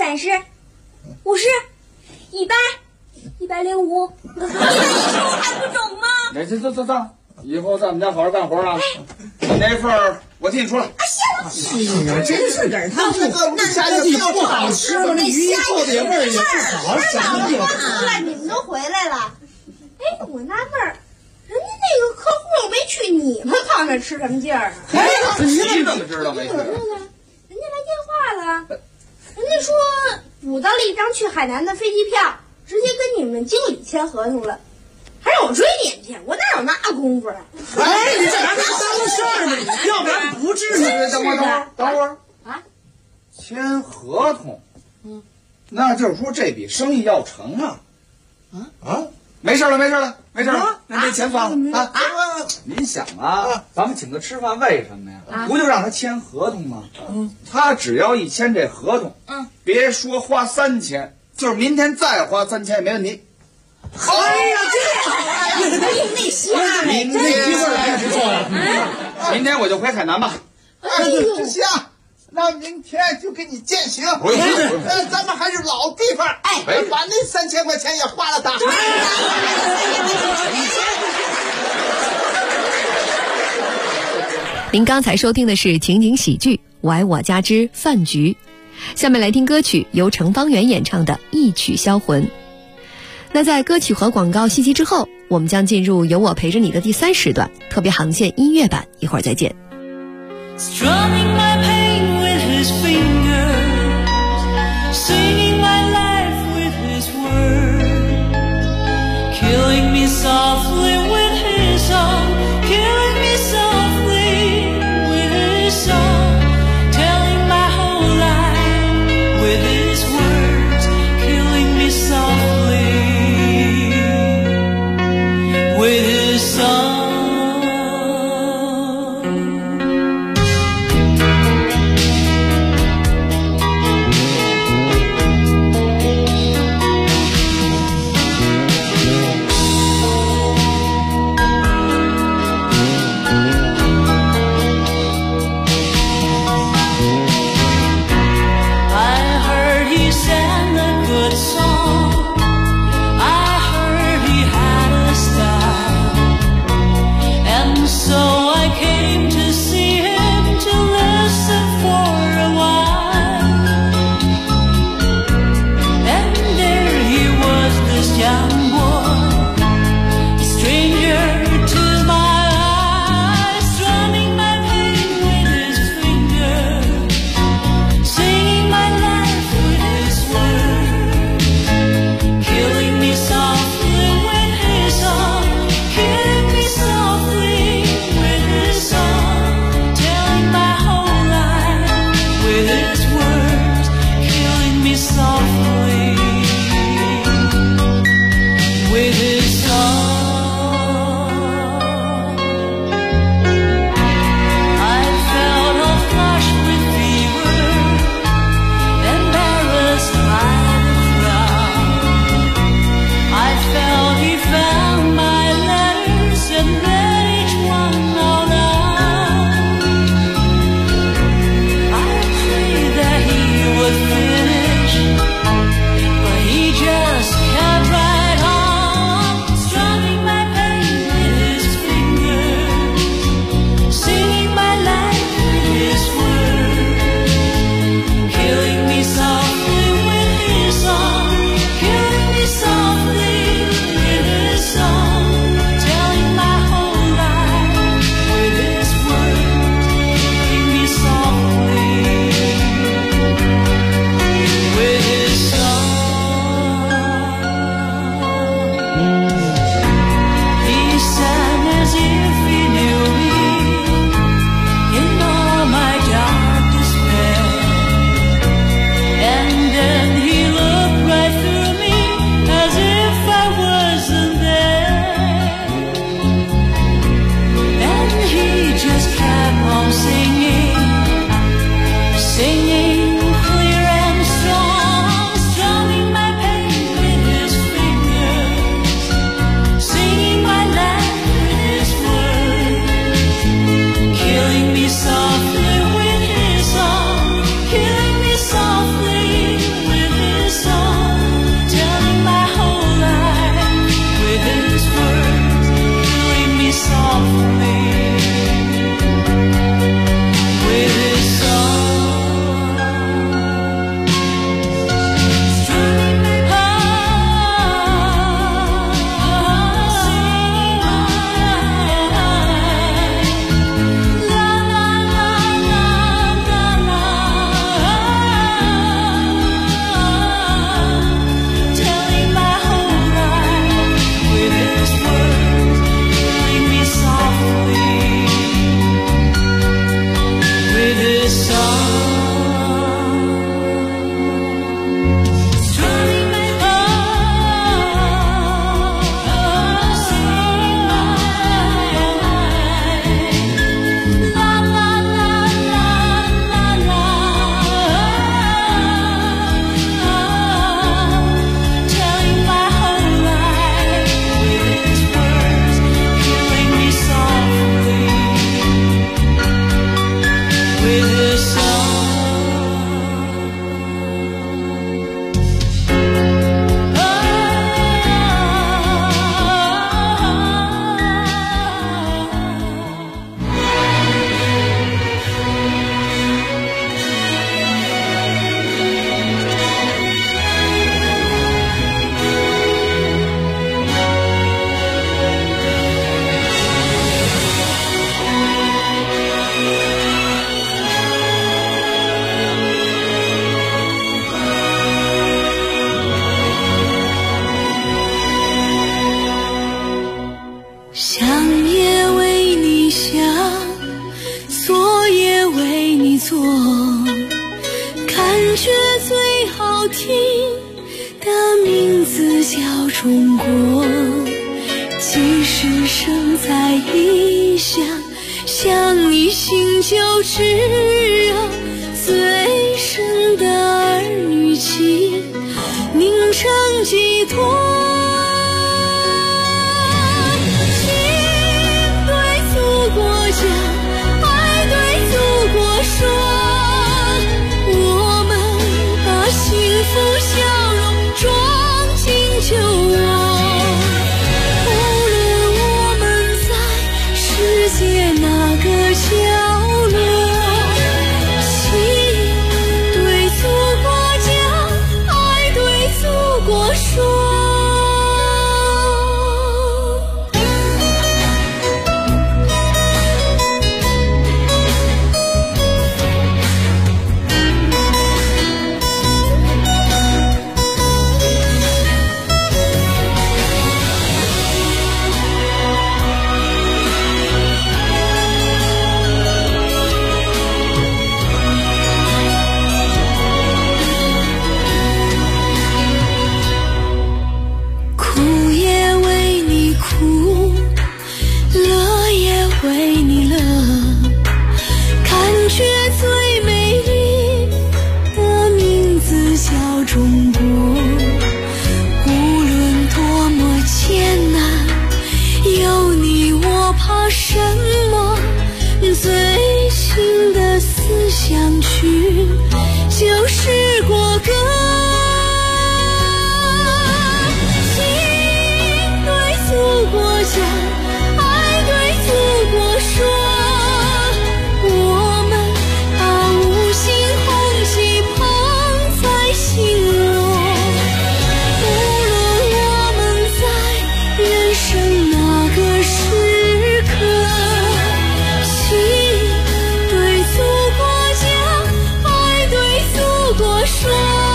[SPEAKER 18] 30、50、100、105，还不中吗？
[SPEAKER 20] 哎，走，以后在我们家好好干活啊。那份儿我替你出了。
[SPEAKER 17] 行了，真是个他
[SPEAKER 16] 那个虾米不好吃吗？那鱼做的也味儿也不好，什么地方？
[SPEAKER 18] 你们都回来了，哎，我纳闷儿，人家那个客户又没去，你们旁边吃什么劲儿啊？
[SPEAKER 20] 哎，你怎么知道没去？
[SPEAKER 18] 人家来电话了，人家说补到了一张去海南的飞机票，直接跟你们经理签合同了。还让我追点去，我哪有那功夫啊？
[SPEAKER 16] 哎，你这还没当事儿呢，要不然不至于。
[SPEAKER 20] 等会儿啊！签合同，那就是说这笔生意要成啊！没事了，那这钱算了啊！您想啊，咱们请他吃饭为什么呀？不就让他签合同吗？他只要一签这合同，别说花3000，就是明天再花3000也没问题。
[SPEAKER 17] 哎呀，这好啊！那虾米，
[SPEAKER 20] 明天我就回海南吧。
[SPEAKER 19] 行，那明天就给你践行。
[SPEAKER 20] 不用，
[SPEAKER 19] 咱们还是老地方，把那3000块钱也花了它。
[SPEAKER 2] 您刚才收听的是情景喜剧《我爱我家之饭局》，下面来听歌曲，由程方圆演唱的《一曲销魂》。那在歌曲和广告信息之后，我们将进入有我陪着你的第3时段特别航线音乐版，一会儿再见。
[SPEAKER 8] Strumming my pain with his fingers, singing my life with his words, killing me softly with his song, killing me softly with his song, telling my whole life with his words, killing me softly with his song. 好听的名字叫中国，即使身在异乡，想你心就炙热，最深的儿女情凝成寄托。就是国歌，心对祖国讲，爱对祖国说，我们把五星红旗捧在心窝。无论我们在人生哪个时刻，心对祖国讲，爱对祖国说，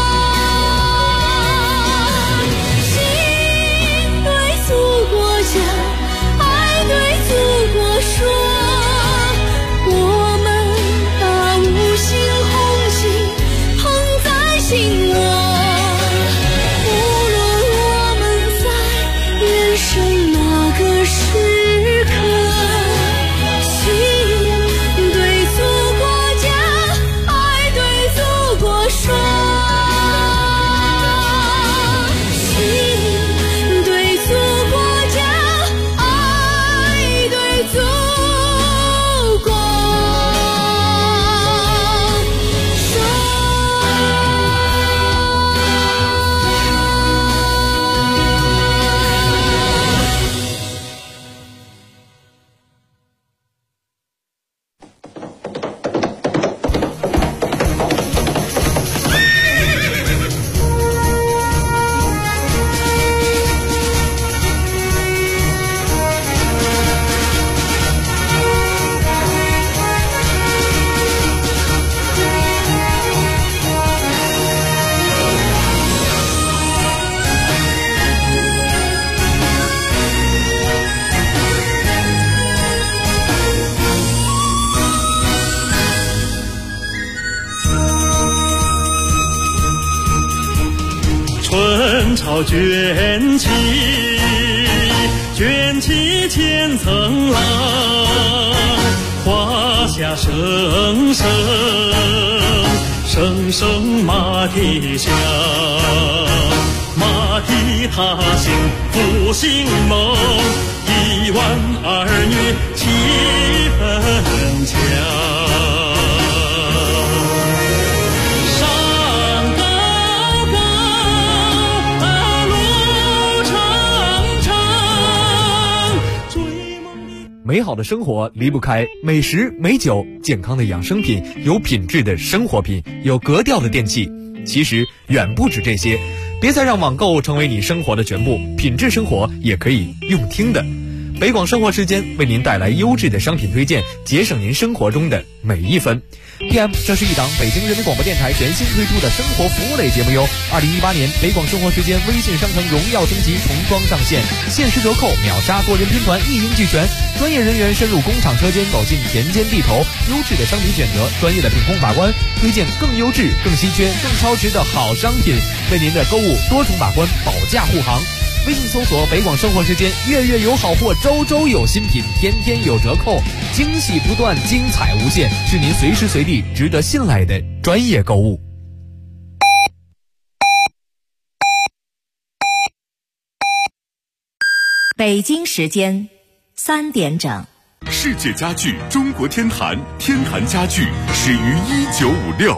[SPEAKER 8] 心对祖国讲，爱对祖国说，我们把五星红旗捧在心窝。无论我们在人生哪个时刻，心对祖国讲，爱对祖国说，心对祖国讲，爱对祖国说。
[SPEAKER 14] 春潮卷起，卷起千层浪，华夏声声，声声马蹄响，马蹄踏行复兴梦，1万儿女气氛强。
[SPEAKER 12] 美好的生活离不开美食、美酒、健康的养生品、有品质的生活品、有格调的电器。其实远不止这些，别再让网购成为你生活的全部，品质生活也可以用听的。北广生活时间为您带来优质的商品推荐，节省您生活中的每一分。 PM， 这是一档北京人民广播电台全新推出的生活服务类节目哟。2018年北广生活时间微信商城荣耀升级，重装上线，限时折扣，秒杀多人拼团，一应俱全。专业人员深入工厂车间，走进田间地头，优质的商品选择，专业的品控把关，推荐更优质、更稀缺、更超值的好商品，为您的购物多重把关，保驾护航。微信搜索北广生活时间，月月有好货，周周有新品，天天有折扣，惊喜不断，精彩无限，是您随时随地值得信赖的专业购物。
[SPEAKER 1] 北京时间3点整。
[SPEAKER 14] 世界家具中国天坛，天坛家具始于1956。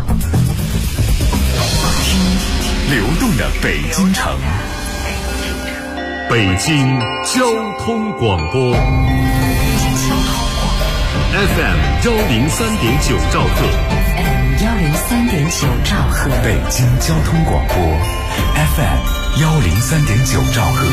[SPEAKER 14] 流动的北京城，北京交通广播 FM 103.9兆赫，103.9兆赫，北京交通广播 FM 103.9兆赫。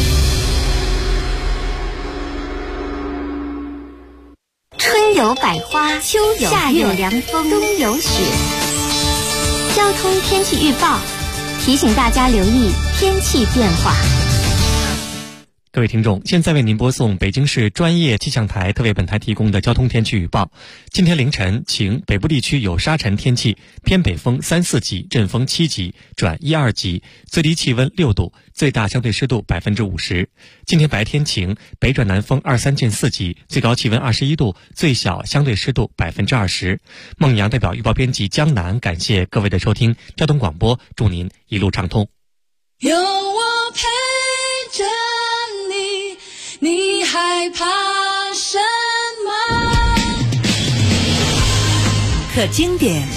[SPEAKER 5] 春有百花，秋有夏有凉风，冬有雪。交通天气预报提醒大家留意天气变化。
[SPEAKER 6] 各位听众，现在为您播送北京市专业气象台特为本台提供的交通天气预报。今天凌晨晴，北部地区有沙尘天气，偏北风3、4级，阵风7级转1、2级，最低气温6度，最大相对湿度50%。今天白天晴，北转南风2、3进4级，最高气温21度，最小相对湿度20%。孟阳代表预报编辑江南，感谢各位的收听，交通广播祝您一路畅通。
[SPEAKER 8] 有我陪着你，你害怕什么？
[SPEAKER 1] 可经典，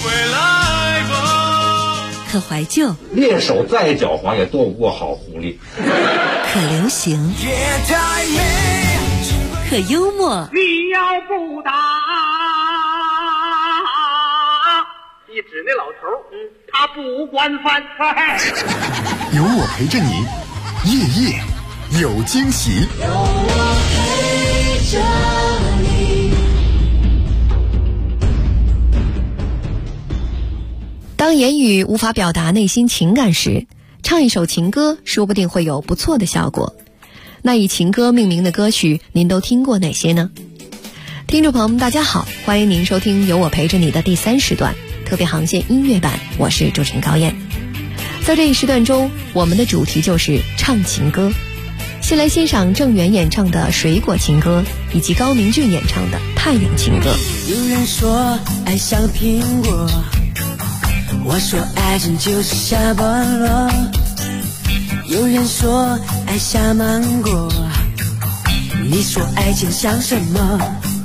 [SPEAKER 1] 可怀旧，
[SPEAKER 10] 猎手再狡猾也斗不过好狐狸。
[SPEAKER 1] 可流行，可幽默。
[SPEAKER 11] 你要不打，一指那老头，他不管饭。
[SPEAKER 14] 有我陪着你，夜夜有惊喜。
[SPEAKER 8] 有我陪着你。
[SPEAKER 2] 当言语无法表达内心情感时，唱一首情歌说不定会有不错的效果。那以情歌命名的歌曲您都听过哪些呢？听众朋友们大家好，欢迎您收听有我陪着你的第3时段特别航线音乐版，我是主持人高燕。在这一时段中，我们的主题就是唱情歌。先来欣赏郑源演唱的《水果情歌》，以及高明骏演唱的《太阳情歌》。
[SPEAKER 9] 有人说爱像苹果，我说爱情就是下菠萝。有人说爱像芒果，你说爱情像什么？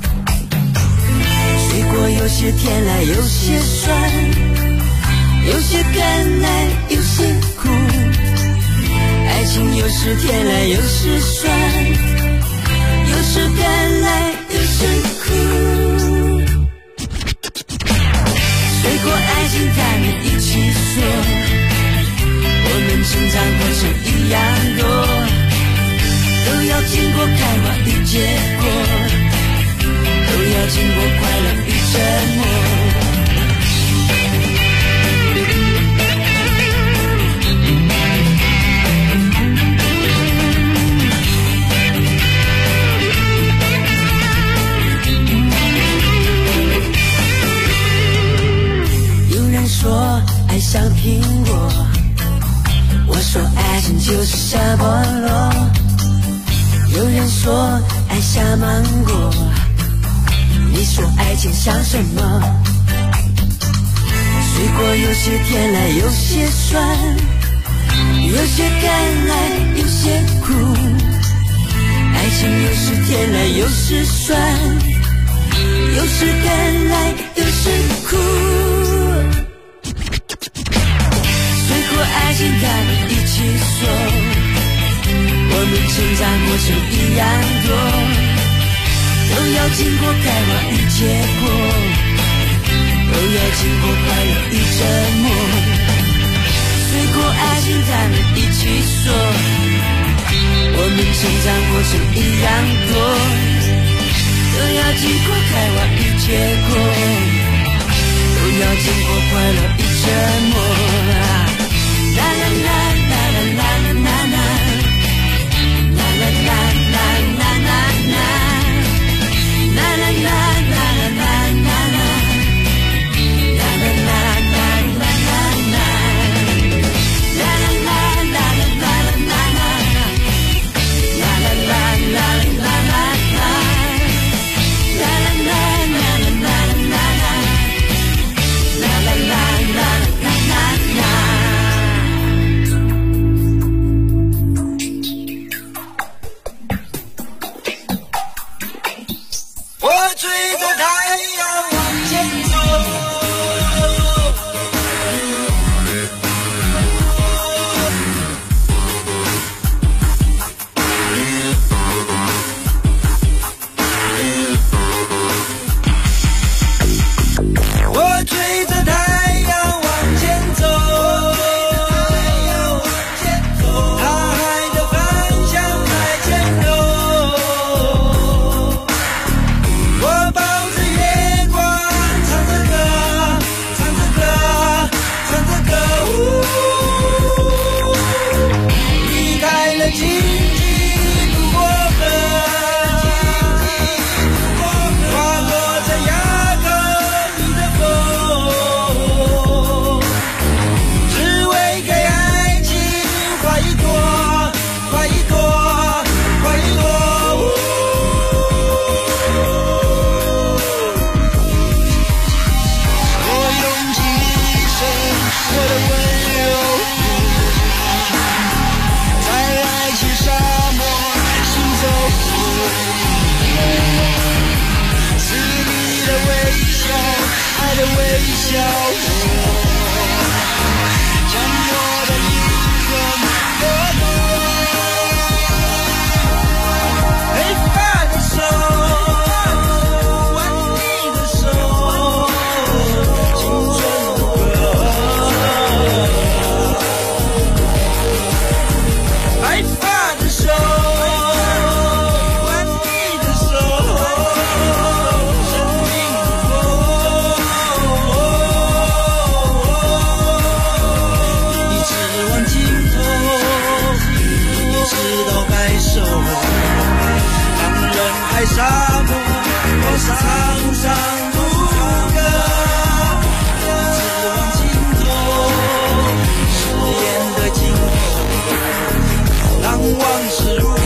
[SPEAKER 9] 水果有些甜来有些酸，有些甘来有些苦，爱情有时甜来有时酸，有时甘来有时苦。水果爱情咱们一起说，我们成长过程一样多，都要经过开花与结果，都要经过快乐与沉默。有人说爱像苹果，我说爱情就是下菠萝。有人说爱像芒果，你说爱情像什么？水果有些甜来有些酸，有些甘来有些苦，爱情有时甜来有时酸，有时甘来有时苦。水果爱情咱们一起说，我们成长过程一样多，都要经过开花与结果，都要经过快乐与沉默。水果爱情咱们一起说，我们成长过程一样多，都要经过开花与结果，
[SPEAKER 8] 经过快乐与沉默。啦啦啦啦啦啦啦啦啦，啦啦啦啦啦啦啦，啦啦啦啦啦啦啦，啦啦啦啦啦啦啦，啦啦啦啦啦啦啦啦，啦啦啦啦啦啦啦。
[SPEAKER 13] 我追着太阳往前走，我追着太阳往前走，大海的方向在前头。我抱着月光，唱着歌，唱着歌，唱着歌，离开了荆棘，不过河，划过这垭口里的风，只为给爱情画一朵，画一朵，画一朵。我用尽一生我的温柔，在爱情沙漠行走，是你的微笑，爱的微笑，将我的灵魂剥夺。黑发的手挽你的手，青春的歌，白发的手挽你的手，生命的风，一直往尽头，一直到白首，当人海沙漠，我是苍山牧歌，一直往尽头，誓言的尽头，让往事如风。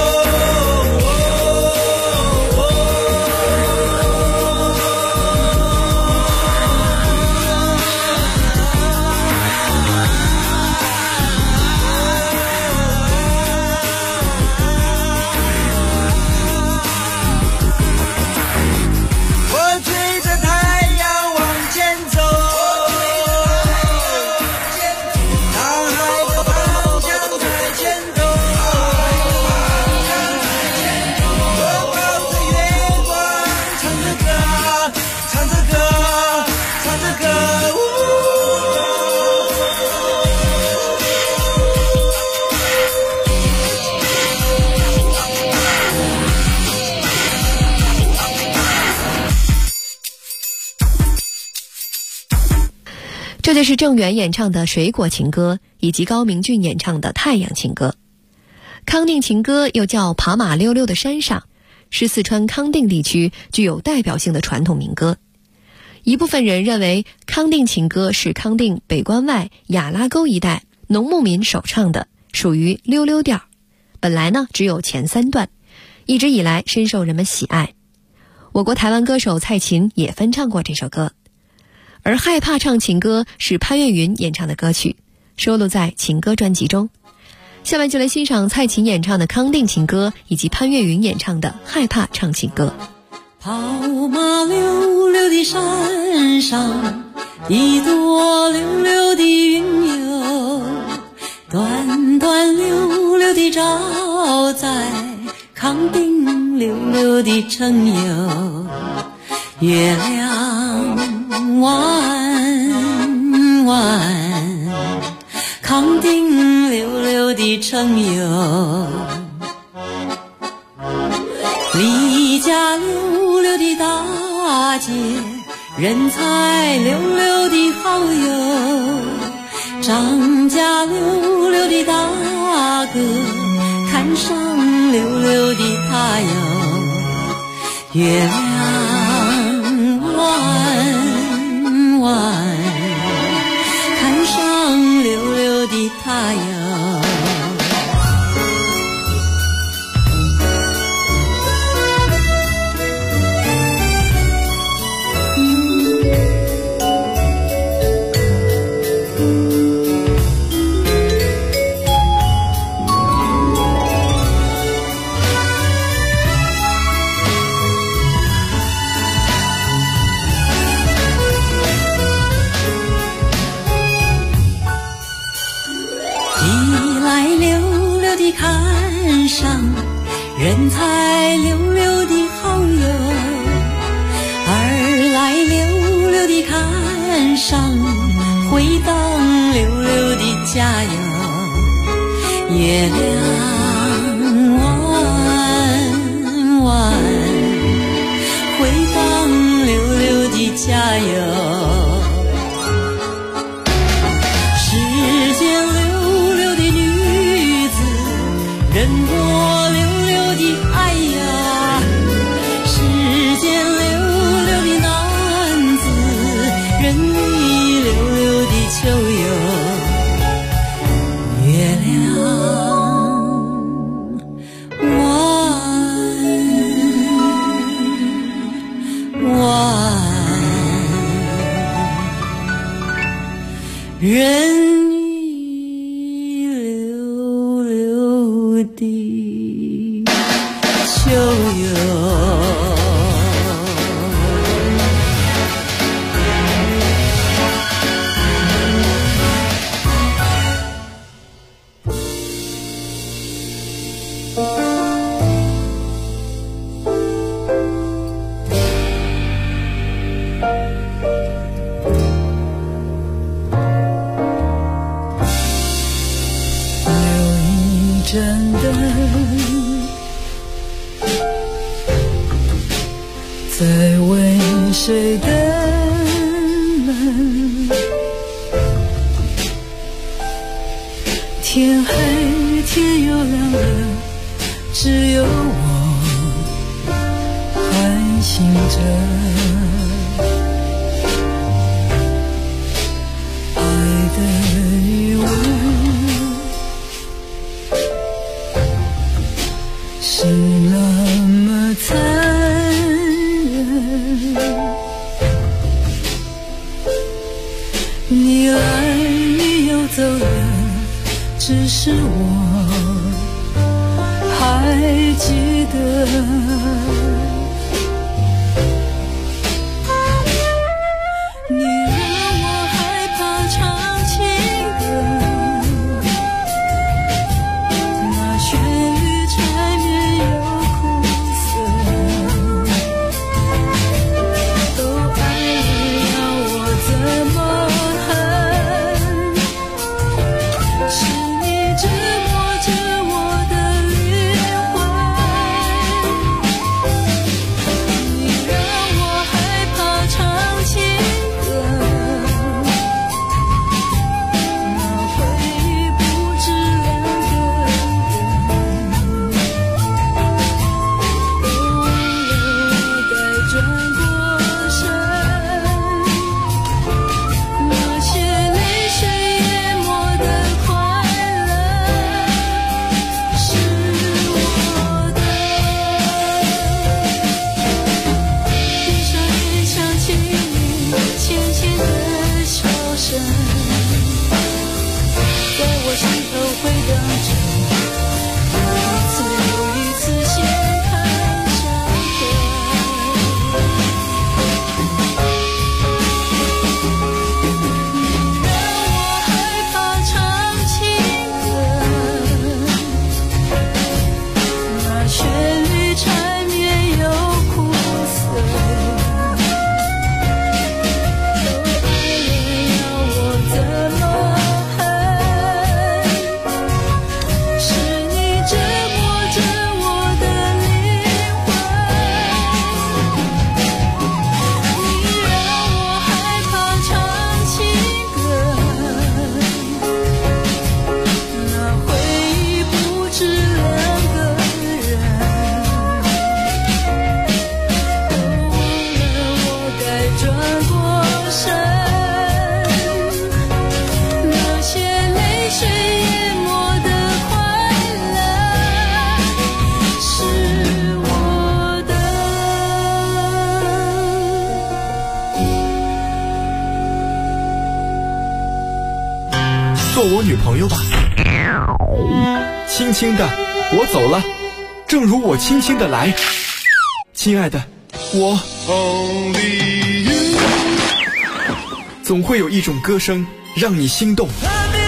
[SPEAKER 13] 我追着太阳往前走，大海的方向在前头。我抱着月光，唱着歌，唱着歌，唱着歌。
[SPEAKER 2] 这就是郑源演唱的《水果情歌》，以及高明骏演唱的《太阳情歌》。康定情歌又叫跑马溜溜的山上，是四川康定地区具有代表性的传统民歌。一部分人认为康定情歌是康定北关外雅拉沟一带农牧民首唱的，属于溜溜调。本来呢只有前3段，一直以来深受人们喜爱。我国台湾歌手蔡琴也翻唱过这首歌。而害怕唱情歌是潘越云演唱的歌曲，收录在情歌专辑中。下面就来欣赏蔡琴演唱的康定情歌，以及潘越云演唱的害怕唱情歌。
[SPEAKER 8] 跑马溜溜的山上，一朵溜溜的云游，端端溜溜的照在康定溜溜的城游，月亮弯弯，康定溜溜的城游，离家溜溜的大街， 人才溜溜的好友，张家溜溜的大哥，看上溜溜的他哟，月亮弯弯，看上溜溜的他哟。看上人才溜溜的好友，二来溜溜的看上回荡溜溜的家哟，月亮弯弯回荡溜溜的家哟。人我溜溜的爱呀，世间溜溜的男子，人里溜溜的秋哟，月亮弯弯，人的秋哟。
[SPEAKER 9] 盏灯在为谁等门？天黑天又亮了，只有我还醒着。爱的余温是那么残忍，你来你又走了，只是我还记得。你让我害怕唱情歌，那旋律缠绵又苦涩，都爱了我怎么恨？是你折磨着我的灵魂。
[SPEAKER 12] 朋友吧。轻轻的，我走了，正如我轻轻的来。亲爱的，我总会有一种歌声让你心动。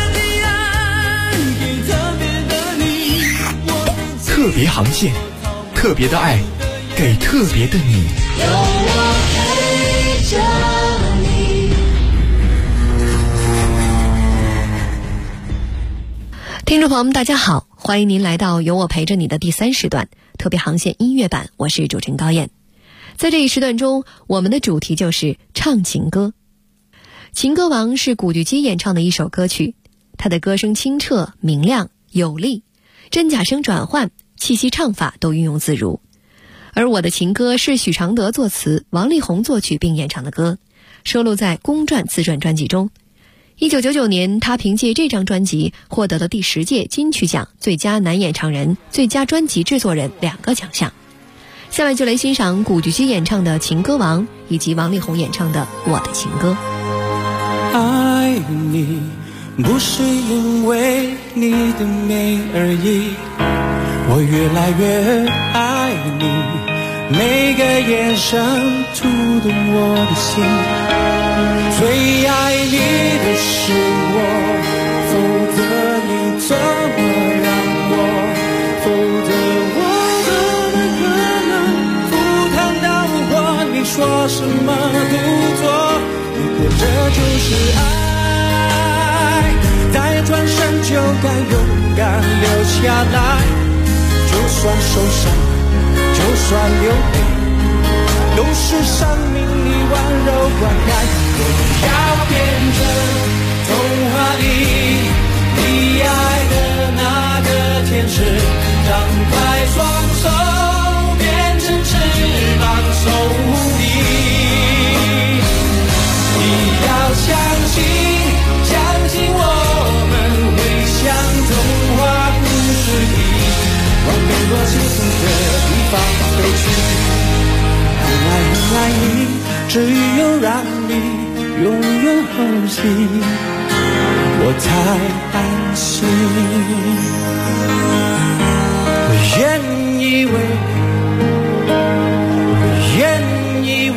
[SPEAKER 12] 特别航线，特别的爱，给特别的你。
[SPEAKER 8] 有我陪着你。
[SPEAKER 2] 听众朋友们大家好，欢迎您来到有我陪着你的第3时段特别航线音乐版，我是主持人高燕。在这一时段中，我们的主题就是唱情歌。情歌王是古巨基演唱的一首歌曲，他的歌声清澈明亮有力，真假声转换，气息唱法都运用自如。而我的情歌是许常德作词，王力宏作曲并演唱的歌，收录在公传自传专辑中。1999年，他凭借这张专辑获得了第10届金曲奖最佳男演唱人、最佳专辑制作人2个奖项。下面就来欣赏古巨基演唱的《情歌王》，以及王力宏演唱的《我的情歌》。
[SPEAKER 9] 爱你不是因为你的美而已，我越来越爱你，每个眼神触动我的心。最爱你的是我，否则你怎么让我？否则我怎么可能赴汤蹈火？你说什么都做，如果这就是爱，再转身就该勇敢留下来。就算受伤，就算流泪，都是生命里温柔灌溉。我要变成童话里你爱的那个天使，张开双手变成翅膀守护你。你要相信我们会像童话故事里往更多幸福的地方飞去。很爱你，只有让你永远后行，我才安心。我愿意为你，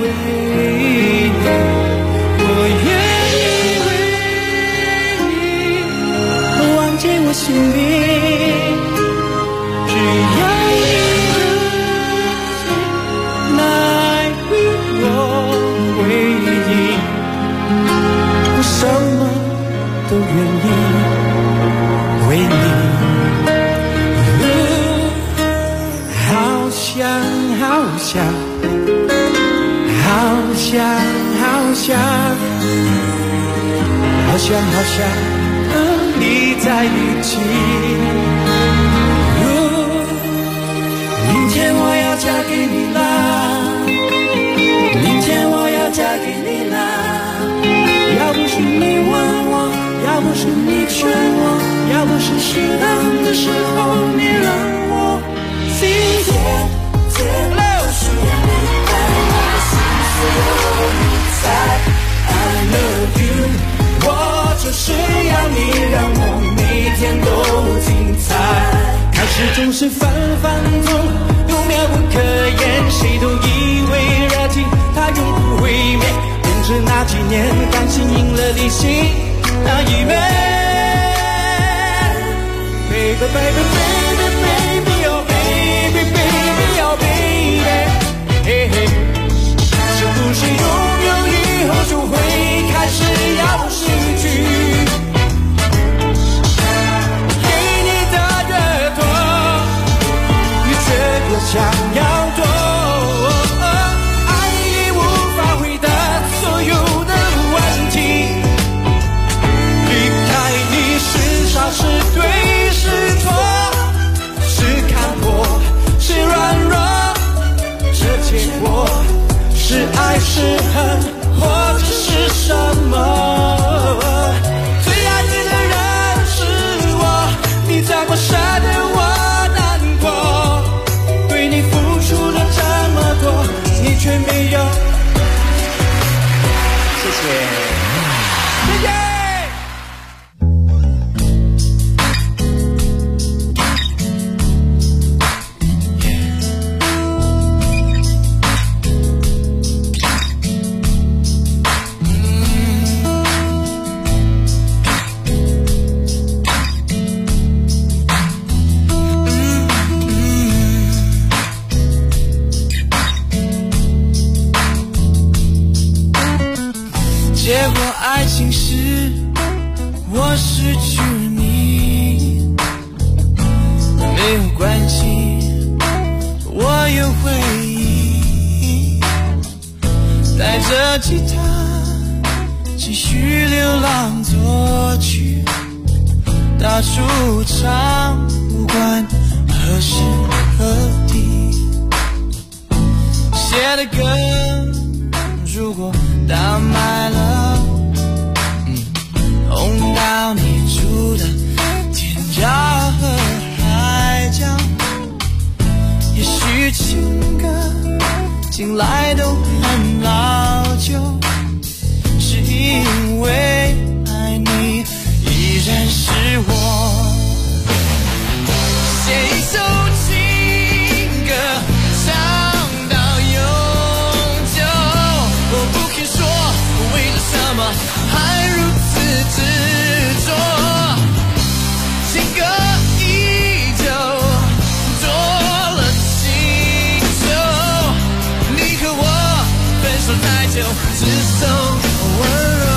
[SPEAKER 9] 我愿意为你忘记我姓名，只要什么都愿意为你。好想和你在一起。明天我要嫁给你啦，明天我要嫁给你啦。要不是你问我，要不是你劝我，要不是适当的时候你让我幸福。I love you， 我就是要你让我每天都精彩。开始总是分分钟有妙不可言，谁都以为热情它永不会灭。是那几年感情赢了理性那一面。 Baby baby baby baby oh baby baby oh baby hey hey， 是不是拥有以后就会开始要失去？给你的越多，你却越想要多。 是对是错，是看破是软弱，这结果是爱是恨，或者是什么？ 关系，我有回忆，带着吉他继续流浪作曲，到处唱，不管何时何地。写的歌如果大卖了，红到你住的天涯和海角，也许情歌近来都很老旧，是因为爱你依然是我。写一首情歌唱到永久，我不肯说为了什么还如此执着，情歌依旧多了情愁，你和我分手太久，只剩温柔。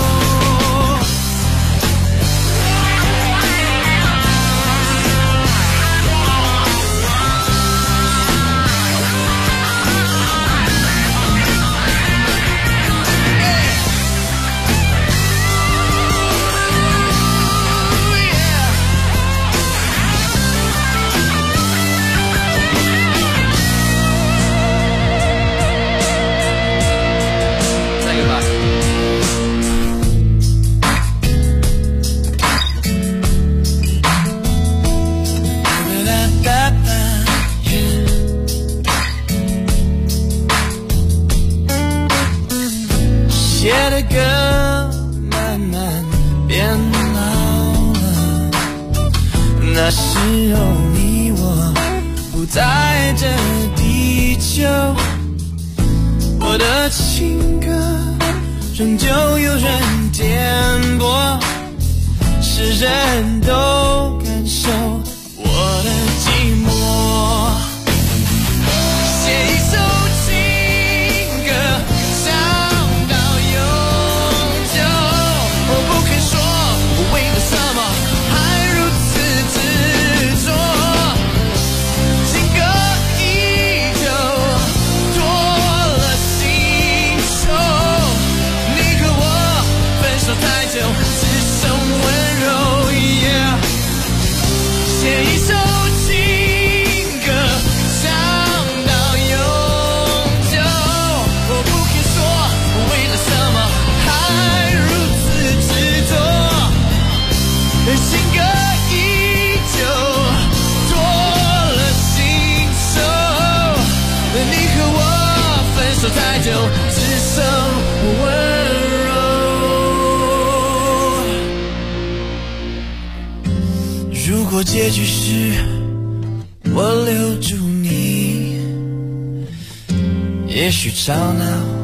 [SPEAKER 9] 写的歌慢慢变老了，那时候你我不在这地球，我的情歌仍旧有人点播，世人都感受我的寂寞。写一首情歌唱到永久，我不肯说为了什么还如此执着，情歌依旧多了情愁，你和我分手太久，只剩温柔。写一首情歌唱到永久，我不肯说为了什么还如此执着，情歌依旧多了情愁，你和我分手太久，只剩温柔。如果结局是我留住你，也许吵闹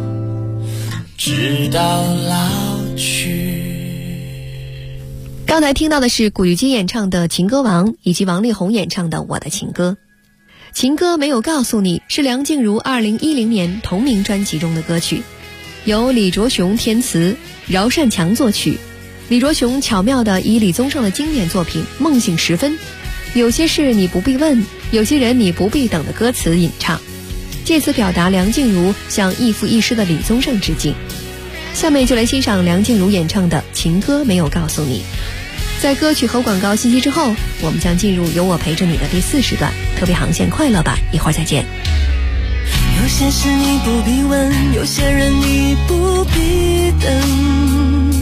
[SPEAKER 9] 直到老去。
[SPEAKER 2] 刚才听到的是古巨基演唱的《情歌王》，以及王力宏演唱的《我的情歌》。情歌没有告诉你是梁静茹2010年同名专辑中的歌曲，由李卓雄填词，饶善强作曲。李卓雄巧妙地以李宗盛的经典作品《梦醒时分》有些事你不必问，有些人你不必等的歌词吟唱，借此表达梁静茹向亦父亦师的李宗盛致敬。下面就来欣赏梁静茹演唱的《情歌没有告诉你》。在歌曲和广告信息之后，我们将进入有我陪着你的第4时段特别航线快乐版，一会儿再见。
[SPEAKER 8] 有些事你不必问，有些人你不必等，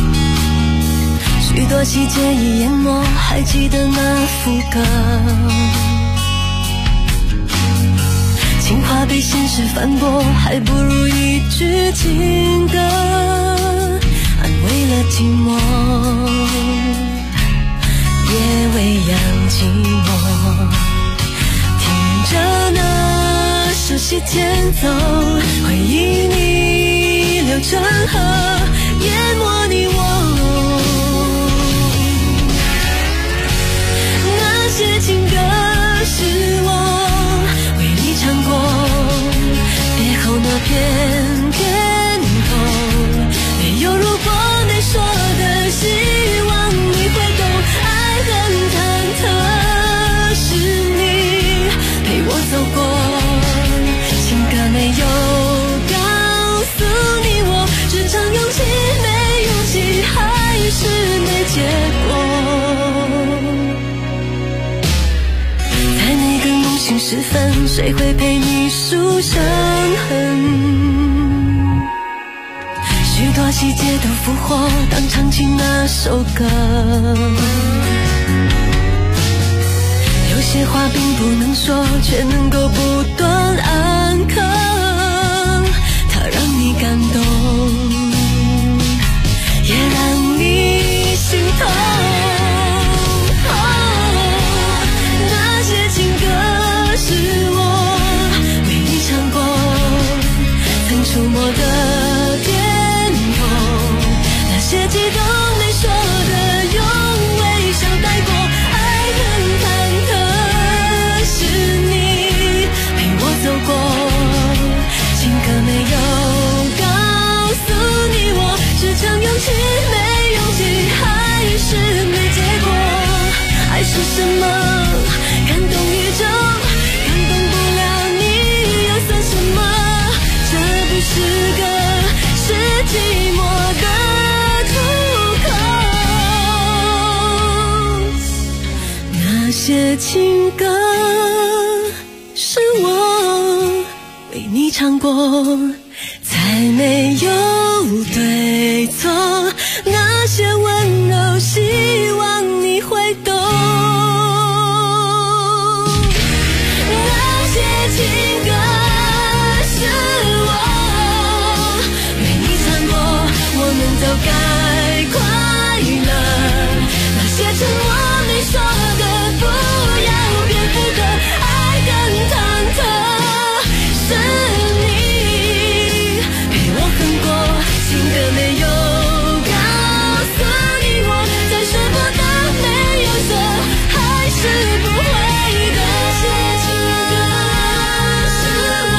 [SPEAKER 8] 许多细节已淹没，还记得那副歌，情话被现实反驳，还不如一句情歌安慰了寂寞，夜未央寂寞，听着那熟悉前奏，回忆逆流成河，淹没你我。那些情歌是我为你唱过，别后那片片痛，没有如果没说的，希望你会懂，爱恨忐忑是醒时分，谁会陪你数伤痕？许多细节都复活，当唱起那首歌。有些话并不能说，却能够不断安可。它让你感动，也让你心痛。那些情歌是我为你唱过，曾触摸的点头，那些激动没说的，用微笑带过。爱很忐忑，是你陪我走过，情歌没有告诉你我是场勇气，没勇气，还是没结果。爱是什么？感动宇宙，感动不了你又算什么？这不是个是寂寞的出口。那些情歌是我为你唱过，才没有对错。那些温柔，希望你会懂。那些情歌是我为你唱过，我们都该快乐。那些承诺没说的，不要别附和。爱很忐忑，是你陪我恨过，情歌没有告诉你我，再舍不得没有说，还是不会的。那些情歌是我，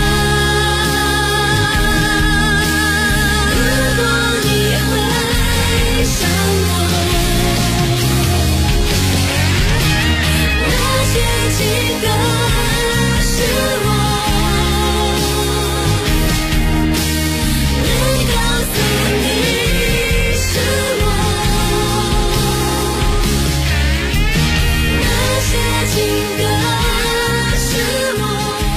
[SPEAKER 8] 如果你会想我，那些情歌是我没告诉你是我，那些情歌是我。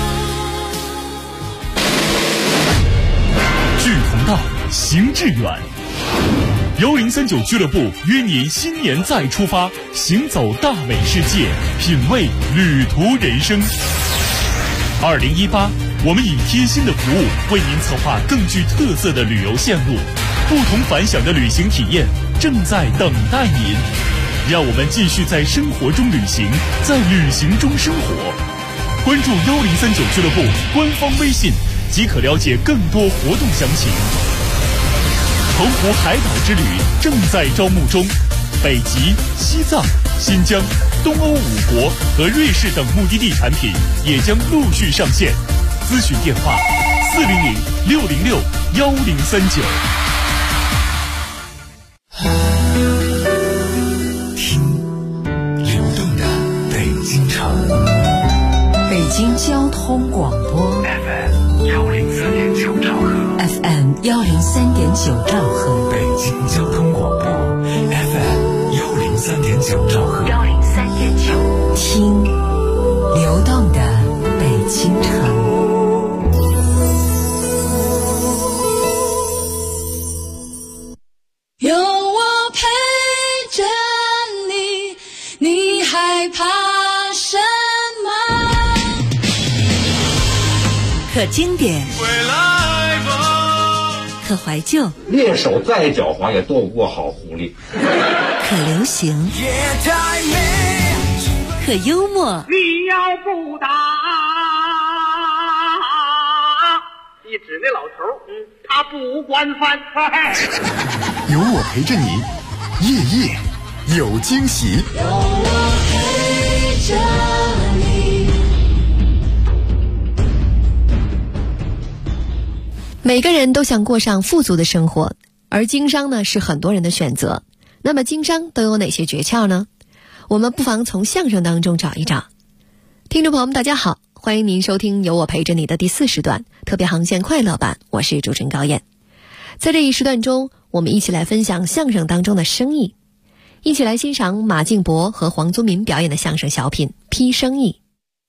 [SPEAKER 14] 志同道，行致远。1039俱乐部约您新年再出发，行走大美世界，品味旅途人生。2018，我们以贴心的服务为您策划更具特色的旅游线路，不同凡响的旅行体验正在等待您。让我们继续在生活中旅行，在旅行中生活。关注1039俱乐部官方微信，即可了解更多活动详情。澎湖海岛之旅正在招募中，北极、西藏、新疆、东欧5国和瑞士等目的地产品也将陆续上线。咨询电话：400-606-1039。
[SPEAKER 4] 流动的北京城，
[SPEAKER 21] 北京交通广播
[SPEAKER 4] FM103.9兆赫
[SPEAKER 21] ，FM103.9兆赫，
[SPEAKER 4] 北京交通广播 FM103.9兆赫
[SPEAKER 21] ，103.9，听流动的北京城。
[SPEAKER 8] 有我陪着你，你害怕什么？
[SPEAKER 21] 可经典，可怀旧，
[SPEAKER 10] 猎手再狡猾也斗不过好狐狸。
[SPEAKER 21] 可流行，可幽默。
[SPEAKER 11] 你要不打，一指那老头，他不管饭。
[SPEAKER 4] 有我陪着你，夜夜有惊喜。
[SPEAKER 8] 有我陪着你。
[SPEAKER 2] 每个人都想过上富足的生活，而经商呢是很多人的选择。那么经商都有哪些诀窍呢？我们不妨从相声当中找一找。听众朋友们大家好，欢迎您收听有我陪着你的第4时段特别航线快乐版，我是主持人高燕。在这一时段中，我们一起来分享相声当中的生意，一起来欣赏马敬博和黄宗民表演的相声小品《批生意》。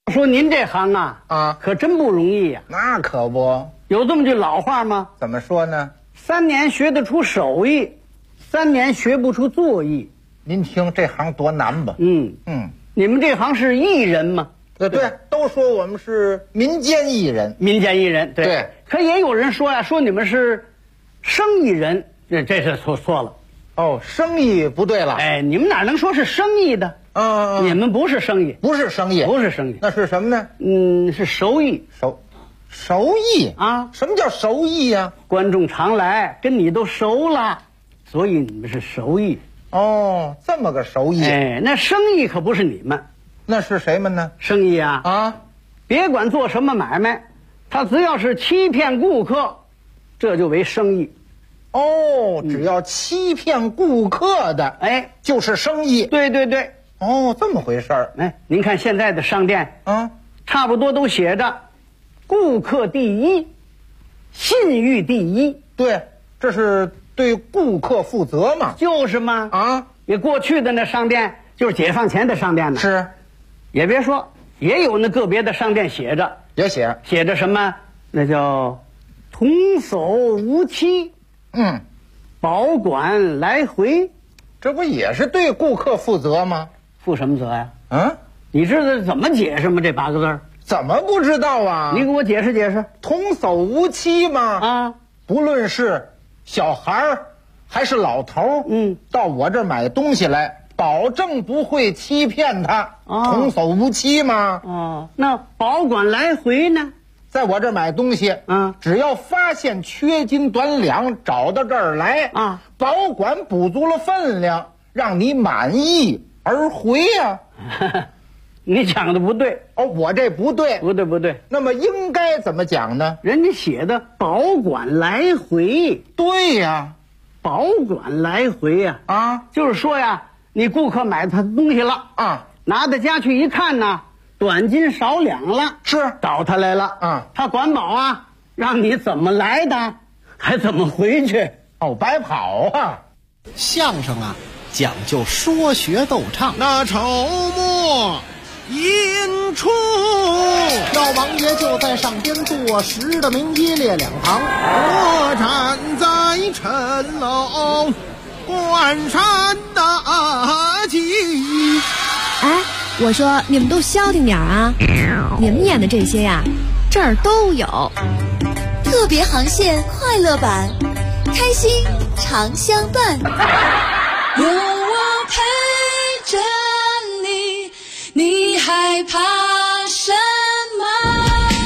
[SPEAKER 3] 说您这行啊，可真不容易呀。
[SPEAKER 22] 那可不，
[SPEAKER 3] 有这么句老话吗？
[SPEAKER 22] 怎么说呢
[SPEAKER 3] ？3年学得出手艺，3年学不出作艺。
[SPEAKER 22] 您听这行多难吧？
[SPEAKER 3] 你们这行是艺人吗？
[SPEAKER 22] 对，都说我们是民间艺人。
[SPEAKER 3] 民间艺人，对。可也有人说呀，说你们是生意人，这是错了。
[SPEAKER 22] 哦，生意不对了。
[SPEAKER 3] 哎，你们哪能说是生意的？你们不是生意，
[SPEAKER 22] 不是生意，
[SPEAKER 3] 不是生意，
[SPEAKER 22] 那是什么呢？
[SPEAKER 3] 是手艺。
[SPEAKER 22] 手艺
[SPEAKER 3] 啊？
[SPEAKER 22] 什么叫手艺呀？
[SPEAKER 3] 观众常来，跟你都熟了，所以你们是手艺。
[SPEAKER 22] 哦，这么个手艺。
[SPEAKER 3] 哎，那生意可不是你们，
[SPEAKER 22] 那是谁们呢？
[SPEAKER 3] 生意啊，别管做什么买卖，他只要是欺骗顾客，这就为生意。
[SPEAKER 22] 哦，只要欺骗顾客的，
[SPEAKER 3] 哎，
[SPEAKER 22] 就是生意。
[SPEAKER 3] 对。
[SPEAKER 22] 哦，这么回事儿。
[SPEAKER 3] 哎，您看现在的商店差不多都写着顾客第一，信誉第一。
[SPEAKER 22] 对，这是对顾客负责嘛。
[SPEAKER 3] 就是嘛。你过去的那商店就是解放前的商店呢。
[SPEAKER 22] 是，
[SPEAKER 3] 也别说，也有那个别的商店写着什么，那叫童叟无欺，保管来回，
[SPEAKER 22] 这不也是对顾客负责吗？
[SPEAKER 3] 负什么责呀？你知道怎么解释吗？这8个字
[SPEAKER 22] 怎么不知道啊？
[SPEAKER 3] 你给我解释解释。
[SPEAKER 22] 童叟无欺吗？不论是小孩还是老头，到我这儿买东西来，保证不会欺骗他。童叟无欺吗？
[SPEAKER 3] 那保管来回呢？
[SPEAKER 22] 在我这儿买东西，只要发现缺斤短两，找到这儿来，保管补足了分量，让你满意而回呀。
[SPEAKER 3] 你讲的不对
[SPEAKER 22] 哦，我这不对，
[SPEAKER 3] 不对。
[SPEAKER 22] 那么应该怎么讲呢？
[SPEAKER 3] 人家写的保管来回。
[SPEAKER 22] 对呀，
[SPEAKER 3] 保管来回呀，就是说呀，你顾客买他东西了拿到家去一看呢，短斤少两了，
[SPEAKER 22] 是
[SPEAKER 3] 找他来了他管保让你怎么来的，还怎么回去。
[SPEAKER 22] 白跑啊！
[SPEAKER 23] 相声讲究说学逗唱。那筹末引出，老王爷就在上边坐实的名一列两旁，我站在陈楼观山大吉。
[SPEAKER 2] 哎，我说你们都消停点啊！你们演的这些呀，这儿都有。
[SPEAKER 1] 特别航线快乐版，开心常相伴。
[SPEAKER 8] 有我陪着你，你害怕什么？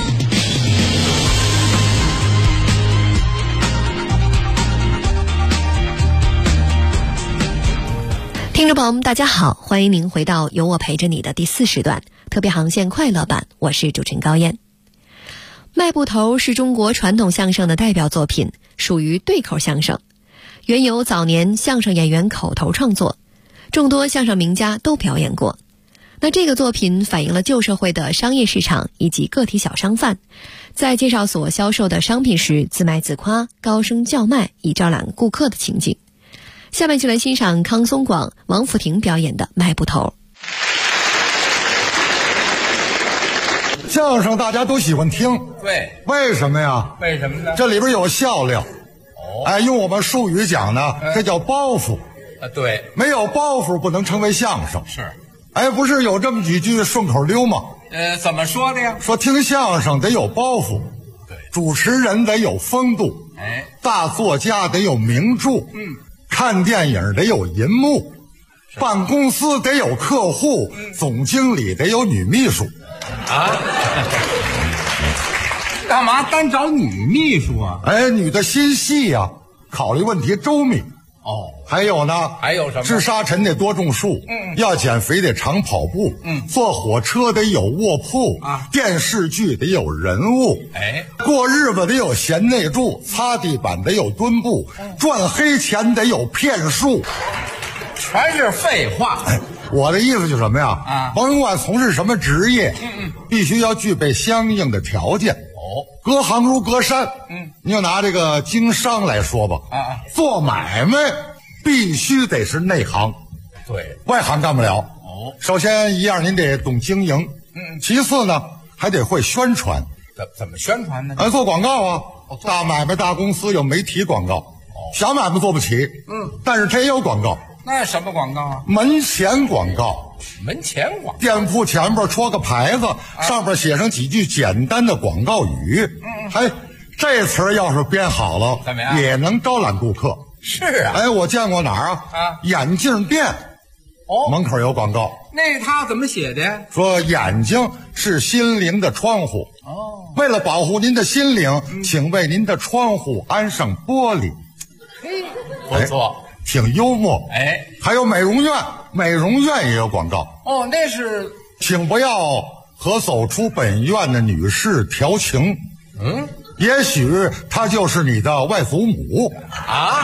[SPEAKER 2] 听众朋友们，大家好，欢迎您回到有我陪着你的第4时段特别航线快乐版，我是主持人高燕。卖布头是中国传统相声的代表作品，属于对口相声，原由早年相声演员口头创作，众多相声名家都表演过。那这个作品反映了旧社会的商业市场以及个体小商贩在介绍所销售的商品时自卖自夸、高声叫卖，以招揽顾客的情景。下面就来欣赏康松广、王府亭表演的卖布头。
[SPEAKER 24] 相声大家都喜欢听，
[SPEAKER 20] 对，
[SPEAKER 24] 为什么呀？
[SPEAKER 20] 为什么呢？
[SPEAKER 24] 这里边有笑料。用我们术语讲呢，这叫包袱。
[SPEAKER 20] 对，
[SPEAKER 24] 没有包袱不能成为相声。
[SPEAKER 20] 是。
[SPEAKER 24] 不是有这么几句顺口溜吗？
[SPEAKER 20] 怎么说的呀？
[SPEAKER 24] 说听相声得有包袱，
[SPEAKER 20] 对，
[SPEAKER 24] 主持人得有风度，大作家得有名著，看电影得有银幕，办公司得有客户，总经理得有女秘书。
[SPEAKER 20] 干嘛单找女秘书啊？
[SPEAKER 24] 女的心细呀，考虑问题周密。还有呢？
[SPEAKER 20] 还有什么？
[SPEAKER 24] 治沙尘得多种树，要减肥得常跑步，坐火车得有卧铺，电视剧得有人物，过日子得有贤内助，擦地板得有墩布，赚黑钱得有骗术，
[SPEAKER 20] 全是废话。
[SPEAKER 24] 我的意思就是什么呀？甭管从事什么职业，必须要具备相应的条件。隔行如隔山。你就拿这个经商来说吧，做买卖必须得是内行，
[SPEAKER 20] 对，
[SPEAKER 24] 外行干不了。首先一样，您得懂经营， 其次呢，还得会宣传。
[SPEAKER 22] 怎么宣传呢？
[SPEAKER 24] 做广告啊，大买卖大公司有媒体广告，小买卖做不起。但是这也有广告。
[SPEAKER 22] 那什么广告啊？
[SPEAKER 24] 门前广告。
[SPEAKER 22] 门前广告，
[SPEAKER 24] 店铺前边戳个牌子，上边写上几句简单的广告语。这词儿要是编好了，
[SPEAKER 22] 怎么样？
[SPEAKER 24] 也能招揽顾客。
[SPEAKER 22] 是啊。
[SPEAKER 24] 我见过哪儿啊？眼镜店。门口有广告。
[SPEAKER 22] 那他怎么写的呀？
[SPEAKER 24] 说眼睛是心灵的窗户。为了保护您的心灵，请为您的窗户安上玻璃。
[SPEAKER 22] 不错。
[SPEAKER 24] 挺幽默。还有美容院，美容院也有广告。
[SPEAKER 22] 那是
[SPEAKER 24] 请不要和走出本院的女士调情。也许她就是你的外祖母
[SPEAKER 22] 啊。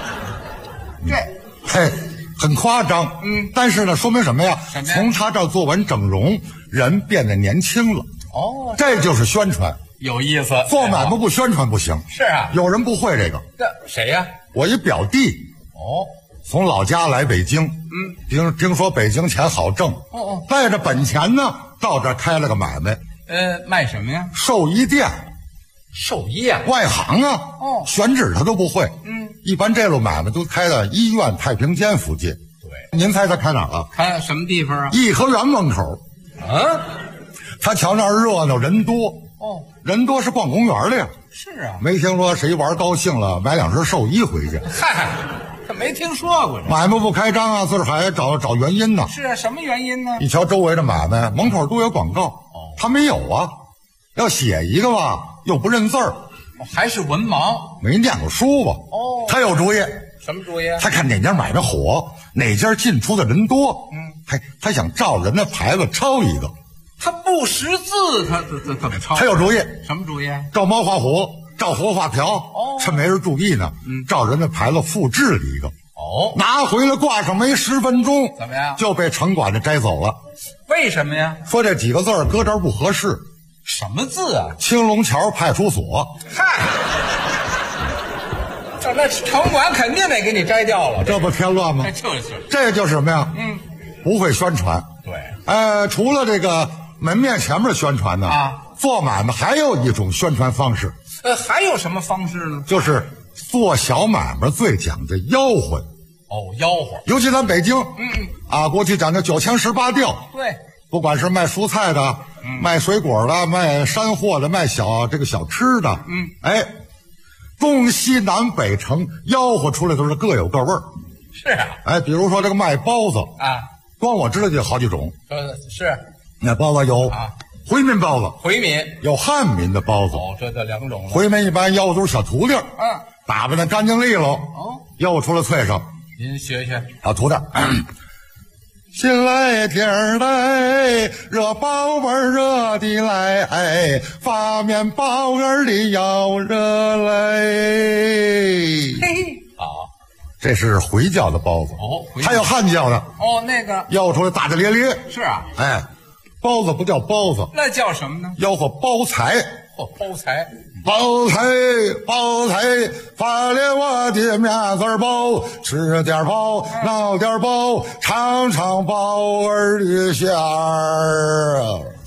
[SPEAKER 24] 很夸张。但是呢，说明什么呀？从她这儿做完整容，人变得年轻了。这就是宣传。
[SPEAKER 22] 有意思。
[SPEAKER 24] 做买卖不宣传不行。
[SPEAKER 22] 是啊。
[SPEAKER 24] 有人不会这个。
[SPEAKER 22] 谁呀？
[SPEAKER 24] 我一表弟。从老家来北京。听说北京钱好挣。带着本钱呢，到这儿开了个买卖。
[SPEAKER 22] 卖什么呀？
[SPEAKER 24] 寿衣店。
[SPEAKER 22] 寿衣啊？
[SPEAKER 24] 外行啊。选址他都不会。一般这路买卖都开到医院太平间附近。对。您猜他开哪儿了？
[SPEAKER 22] 开什么地方啊？
[SPEAKER 24] 颐和园门口。他瞧那儿热闹，人多。人多是逛公园的呀。
[SPEAKER 22] 是啊。
[SPEAKER 24] 没听说谁玩高兴了买2身寿衣回去。
[SPEAKER 22] 这没听说过。
[SPEAKER 24] 买卖不开张啊，自个儿还找原因呢。
[SPEAKER 22] 是啊，什么原因呢？
[SPEAKER 24] 一瞧周围的买卖门口都有广告。他没有啊。要写一个吧，又不认字儿。
[SPEAKER 22] 还是文盲，
[SPEAKER 24] 没念过书吧？他有主意。
[SPEAKER 22] 什么主意？
[SPEAKER 24] 他看哪家买卖火，哪家进出的人多。他想照人的牌子抄一个。
[SPEAKER 22] 他不识字，他怎么抄？
[SPEAKER 24] 他有主意。
[SPEAKER 22] 什么主意？
[SPEAKER 24] 照猫画虎，照佛画瓢。趁没人注意呢，照人的牌子复制了一个。拿回来挂上没10分钟，
[SPEAKER 22] 怎么样？
[SPEAKER 24] 就被城管的摘走了。
[SPEAKER 22] 为什么呀？
[SPEAKER 24] 说这几个字搁这儿不合适。
[SPEAKER 22] 什么字啊？
[SPEAKER 24] 青龙桥派出所。
[SPEAKER 22] 那城管肯定得给你摘掉了，
[SPEAKER 24] 这不添乱吗？这就是什么呀？不会宣传。
[SPEAKER 22] 对。
[SPEAKER 24] 除了这个门面前面宣传呢，做买卖还有一种宣传方式。
[SPEAKER 22] 还有什么方式呢？
[SPEAKER 24] 就是做小买卖最讲究吆喝。
[SPEAKER 22] 吆喝。
[SPEAKER 24] 尤其咱北京。过去讲究9腔18调。
[SPEAKER 22] 对。
[SPEAKER 24] 不管是卖蔬菜的，卖水果的，卖山货的，卖小吃的。东西南北城吆喝出来都是各有各味儿。
[SPEAKER 22] 是啊。
[SPEAKER 24] 比如说这个卖包子光我知道就有好几种。
[SPEAKER 22] 是。
[SPEAKER 24] 那包子有回民包子，
[SPEAKER 22] 回民
[SPEAKER 24] 有汉民的包子。
[SPEAKER 22] 这2种了。
[SPEAKER 24] 回民一般吆喝都是小徒弟，打扮的干净利落，吆喝出来脆声。
[SPEAKER 22] 您学学。
[SPEAKER 24] 徒弟。新来点儿来，热包味热的来，发面包儿的要热来。这是回教的包子。还有汉教的。
[SPEAKER 22] 那个
[SPEAKER 24] 吆出来大大咧咧。
[SPEAKER 22] 是啊。
[SPEAKER 24] 包子不叫包子，
[SPEAKER 22] 那叫什么呢？
[SPEAKER 24] 吆喝包财。
[SPEAKER 22] 包财。
[SPEAKER 24] 包财，包财，发了我的面子包，吃点包，闹点包，尝尝包儿的馅儿。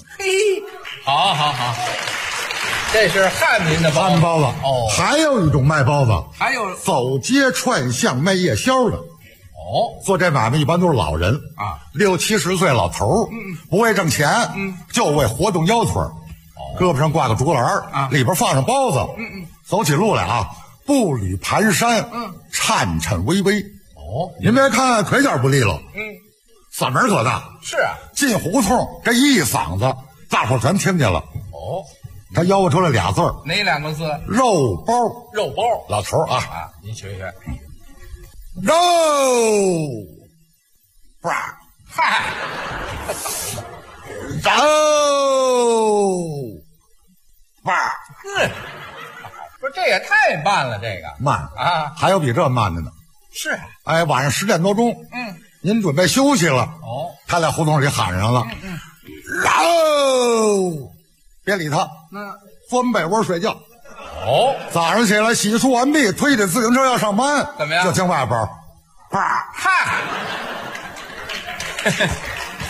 [SPEAKER 22] 好，这是汉民的包子。
[SPEAKER 24] 还有一种卖包子，
[SPEAKER 22] 还有
[SPEAKER 24] 走街串巷卖夜宵的。做这买卖一般都是老人，60、70岁老头儿，不为挣钱，就为活动腰腿儿。胳膊上挂个竹篮里边放上包子，走起路来步履蹒跚，颤颤巍巍。您别看腿脚不利落，嗓门可大。
[SPEAKER 22] 是啊。
[SPEAKER 24] 进胡同这一嗓子，大伙全听见了。他吆喝出来俩字儿。
[SPEAKER 22] 哪2个字？
[SPEAKER 24] 肉包。
[SPEAKER 22] 肉包。
[SPEAKER 24] 老头儿
[SPEAKER 22] 您学学。
[SPEAKER 24] 肉包。肉包。
[SPEAKER 22] 不是，这也太慢了，这个
[SPEAKER 24] 慢还有比这慢的呢。
[SPEAKER 22] 是。
[SPEAKER 24] 晚上10点多钟，您准备休息了。他在胡同里喊上了。肉，别理他，钻被窝睡觉。早上起来洗漱完毕，推着自行车要上班，
[SPEAKER 22] 怎么样？
[SPEAKER 24] 就听外边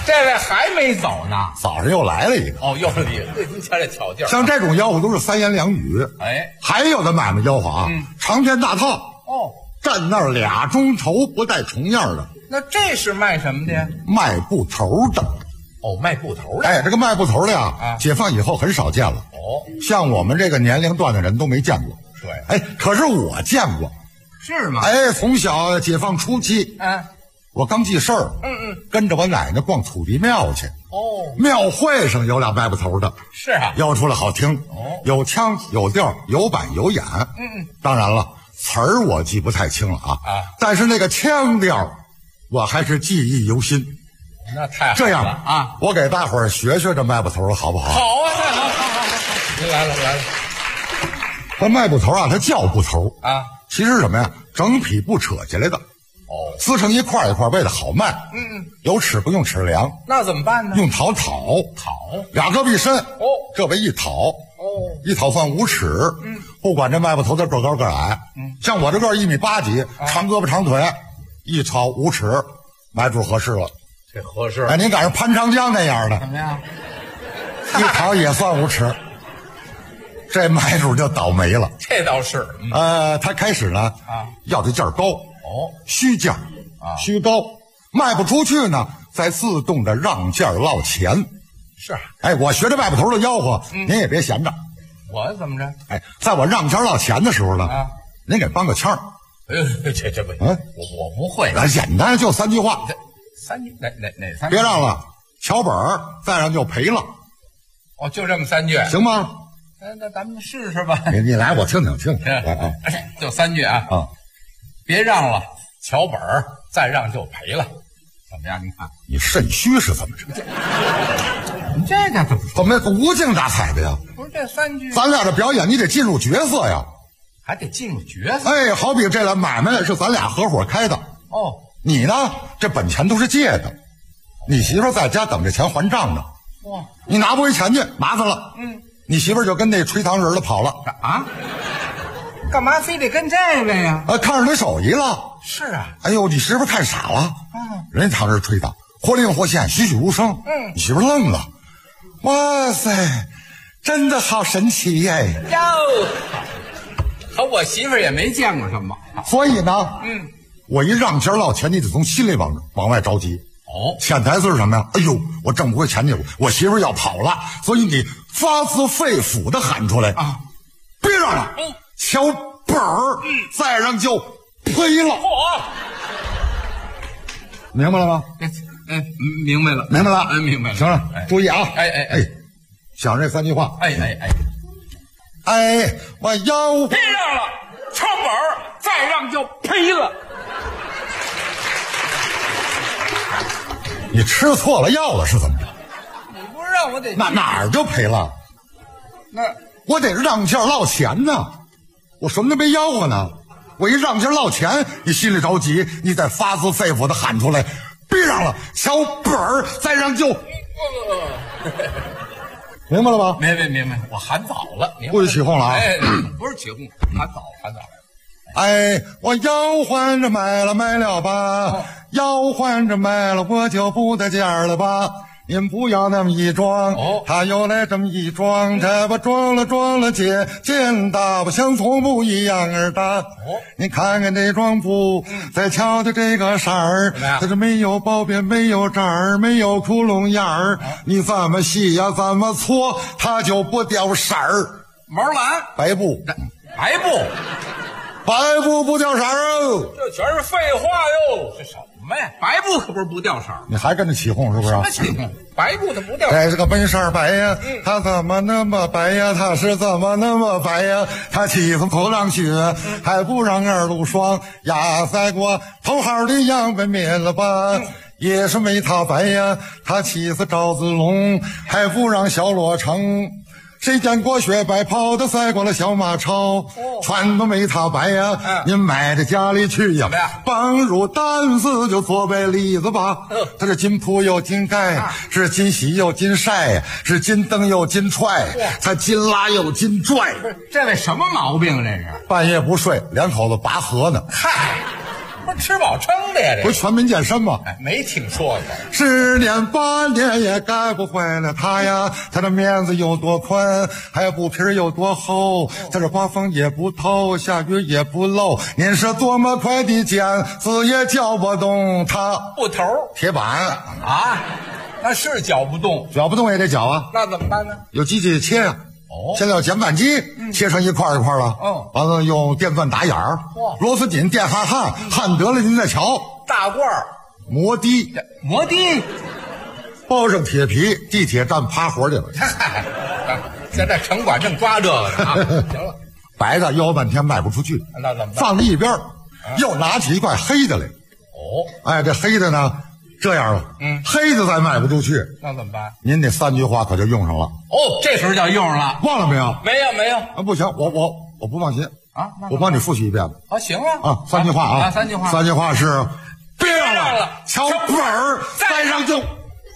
[SPEAKER 22] 这位还没走呢，
[SPEAKER 24] 早上又来了一个。
[SPEAKER 22] 哦，又是一个，您瞧这挑劲儿。
[SPEAKER 24] 像这种吆喝都是三言两语。
[SPEAKER 22] 哎，
[SPEAKER 24] 还有的买卖吆喝啊，长篇大套。
[SPEAKER 22] 哦，
[SPEAKER 24] 站那儿俩钟头不带重样的。
[SPEAKER 22] 那这是卖什么的呀？
[SPEAKER 24] 卖布头的。
[SPEAKER 22] 哦，卖布头的。
[SPEAKER 24] 哎，这个卖布头的呀，解放以后很少见了。
[SPEAKER 22] 哦，
[SPEAKER 24] 像我们这个年龄段的人都没见过。
[SPEAKER 22] 对。
[SPEAKER 24] 哎，可是我见过。
[SPEAKER 22] 是吗？
[SPEAKER 24] 哎，从小解放初期，我刚记事儿，跟着我奶奶逛土地庙去。
[SPEAKER 22] 哦，
[SPEAKER 24] 庙会上有俩卖布头的。
[SPEAKER 22] 是啊，
[SPEAKER 24] 吆出来好听。
[SPEAKER 22] 哦，
[SPEAKER 24] 有腔有调，有板有眼。当然了，词儿我记不太清了啊。但是那个腔调，我还是记忆犹新。
[SPEAKER 22] 那太好了。
[SPEAKER 24] 这样
[SPEAKER 22] 啊，
[SPEAKER 24] 我给大伙儿学学这卖布头好不好？
[SPEAKER 22] 好啊，太好，好。您来了。
[SPEAKER 24] 这卖布头啊，它叫布头
[SPEAKER 22] 啊，
[SPEAKER 24] 其实是什么呀？整匹布扯下来的。
[SPEAKER 22] 哦，
[SPEAKER 24] 撕成一块一块，为了好卖。有尺不用尺量，
[SPEAKER 22] 那怎么办呢？
[SPEAKER 24] 用讨，俩胳膊一伸，这为一讨。一讨算5尺。不管这卖布头的个高个矮，像我这个1米8几，长胳膊长腿，一讨5尺，买主合适了。
[SPEAKER 22] 这合适。
[SPEAKER 24] 哎，您赶上潘长江那样的，
[SPEAKER 22] 怎么样？
[SPEAKER 24] 一讨也算5尺，这买主就倒霉了。
[SPEAKER 22] 这倒是。
[SPEAKER 24] 他开始呢，要的价高。虚价虚高，卖不出去呢，再自动的让价落钱。
[SPEAKER 22] 是。
[SPEAKER 24] 哎，我学这卖布头的吆喝，您也别闲着。
[SPEAKER 22] 我怎么着？
[SPEAKER 24] 哎，在我让价落钱的时候呢，您给帮个腔。
[SPEAKER 22] 这不行，我不会。
[SPEAKER 24] 简单，就3句话。
[SPEAKER 22] 3句？哪3句？
[SPEAKER 24] 别让了，瞧本儿，再让就赔了。
[SPEAKER 22] 哦，就这么3句，
[SPEAKER 24] 行吗？
[SPEAKER 22] 那咱们试试吧。
[SPEAKER 24] 你来，我听听。
[SPEAKER 22] 就3句啊。别让了，瞧本儿，再让就赔了，怎么样？您看，
[SPEAKER 24] 你肾虚是怎么着？
[SPEAKER 22] 你这个
[SPEAKER 24] 怎么无精打采的呀？
[SPEAKER 22] 不是这3句，
[SPEAKER 24] 咱俩这表演你得进入角色呀，
[SPEAKER 22] 还得进入角色。
[SPEAKER 24] 哎，好比这俩买卖是咱俩合伙开的。
[SPEAKER 22] 哦，
[SPEAKER 24] 你呢，这本钱都是借的，你媳妇在家等着钱还账呢。
[SPEAKER 22] 哇，
[SPEAKER 24] 你拿不回钱去，麻烦了。你媳妇就跟那吹糖人的跑了
[SPEAKER 22] 啊。干嘛非得跟这位呀？
[SPEAKER 24] 看上你手艺了。
[SPEAKER 22] 是啊。
[SPEAKER 24] 哎呦，你媳妇看傻了。人家糖人吹的活灵活现，栩栩如生。你媳妇愣了。哇塞，真的好神奇耶！
[SPEAKER 22] 哟，和我媳妇也没见过什么。
[SPEAKER 24] 所以呢，我一让价落钱，你得从心里往外着急。潜台词是什么呀？哎呦，我挣不回钱去，我媳妇要跑了，所以你发自肺腑的喊出来啊！别让了，瞧本儿，再让就赔了。明白了吗？
[SPEAKER 22] 明白了，
[SPEAKER 24] 明白了，
[SPEAKER 22] 明白了。
[SPEAKER 24] 行了，注意啊！
[SPEAKER 22] 哎，
[SPEAKER 24] 想这3句话。
[SPEAKER 22] 哎，
[SPEAKER 24] 我要
[SPEAKER 22] 别让了，瞧本儿，再让就赔了。
[SPEAKER 24] 你吃错了药了是怎么着？
[SPEAKER 22] 你不是让我得
[SPEAKER 24] 哪儿就赔了？
[SPEAKER 22] 那
[SPEAKER 24] 我得让价落钱呢，我什么都没吆喝呢。我一让价落钱，你心里着急，你得发自肺腑的喊出来，别让了，瞧本儿，再让就。明白了吗？
[SPEAKER 22] 明白，我喊早了，
[SPEAKER 24] 不许起哄了啊！
[SPEAKER 22] 不是起哄，喊早。
[SPEAKER 24] 哎，我要换着买了吧，要换着买了，我就不在家了吧。您不要那么一装，他又来这么一装，这不装了见大不像从不一样儿大。你看看这装布，再瞧瞧这个色儿，它是没有包边，没有褶儿，没有窟窿眼儿。你怎么洗呀，怎么搓，它就不掉色儿。
[SPEAKER 22] 毛蓝，
[SPEAKER 24] 白布不掉色儿哦。
[SPEAKER 22] 这全是废话哟！这什么呀？白布可不是不掉色儿。
[SPEAKER 24] 你还跟着起哄是不是？
[SPEAKER 22] 什么起哄？白布它不掉色儿。
[SPEAKER 24] 哎，这个本色白呀，它怎么那么白呀？它是怎么那么白呀？它气死头上血，还不让二路霜。压塞过头号的杨本灭了吧？也是没他白呀，他气死赵子龙，还不让小罗成。谁见过雪白袍的赛过了小马超，穿都没他白呀，您买到家里去呀，绑入担子就作为例子吧。它是金铺又金盖，是金洗又金晒，是金蹬又金踹，它金拉又金拽。
[SPEAKER 22] 这位什么毛病？这是
[SPEAKER 24] 半夜不睡，两口子拔河呢。
[SPEAKER 22] 嗨，不
[SPEAKER 20] 不是吃饱撑的呀？
[SPEAKER 24] 不是全民健身吗？
[SPEAKER 20] 哎，没听说过。
[SPEAKER 24] 10年8年也改不回来他呀，他的面子有多宽，还有布皮有多厚，他这刮风也不透，下雨也不漏。您是多么快的剪，字也搅不动它。
[SPEAKER 20] 布头
[SPEAKER 24] 铁板
[SPEAKER 20] 啊，那是搅不动，
[SPEAKER 24] 搅不动也得搅啊。
[SPEAKER 20] 那怎么办呢？
[SPEAKER 24] 有机器切呀。现在有剪板机，切成一块一块了。完了用电钻打眼儿，螺丝紧电焊得了您再瞧。
[SPEAKER 20] 大罐
[SPEAKER 24] 摩的，包上铁皮，地铁站趴活去了。
[SPEAKER 20] 现在城管正抓这个呢啊！行了，
[SPEAKER 24] 白的要半天卖不出去，
[SPEAKER 20] 那怎么办？
[SPEAKER 24] 放在一边，又拿起一块黑的来。哎，这黑的呢？这样了，黑的再卖不出去，
[SPEAKER 20] 那怎么办？
[SPEAKER 24] 您那3句话可就用上了。
[SPEAKER 20] 这时候就用上了，
[SPEAKER 24] 忘了没有？
[SPEAKER 20] 没有
[SPEAKER 24] 啊，不行，我不放心啊，我帮你复习一遍吧。
[SPEAKER 20] 行啊
[SPEAKER 24] ，3句话啊
[SPEAKER 20] ，3句话
[SPEAKER 24] ，3句话是别让了，瞧本儿再上就。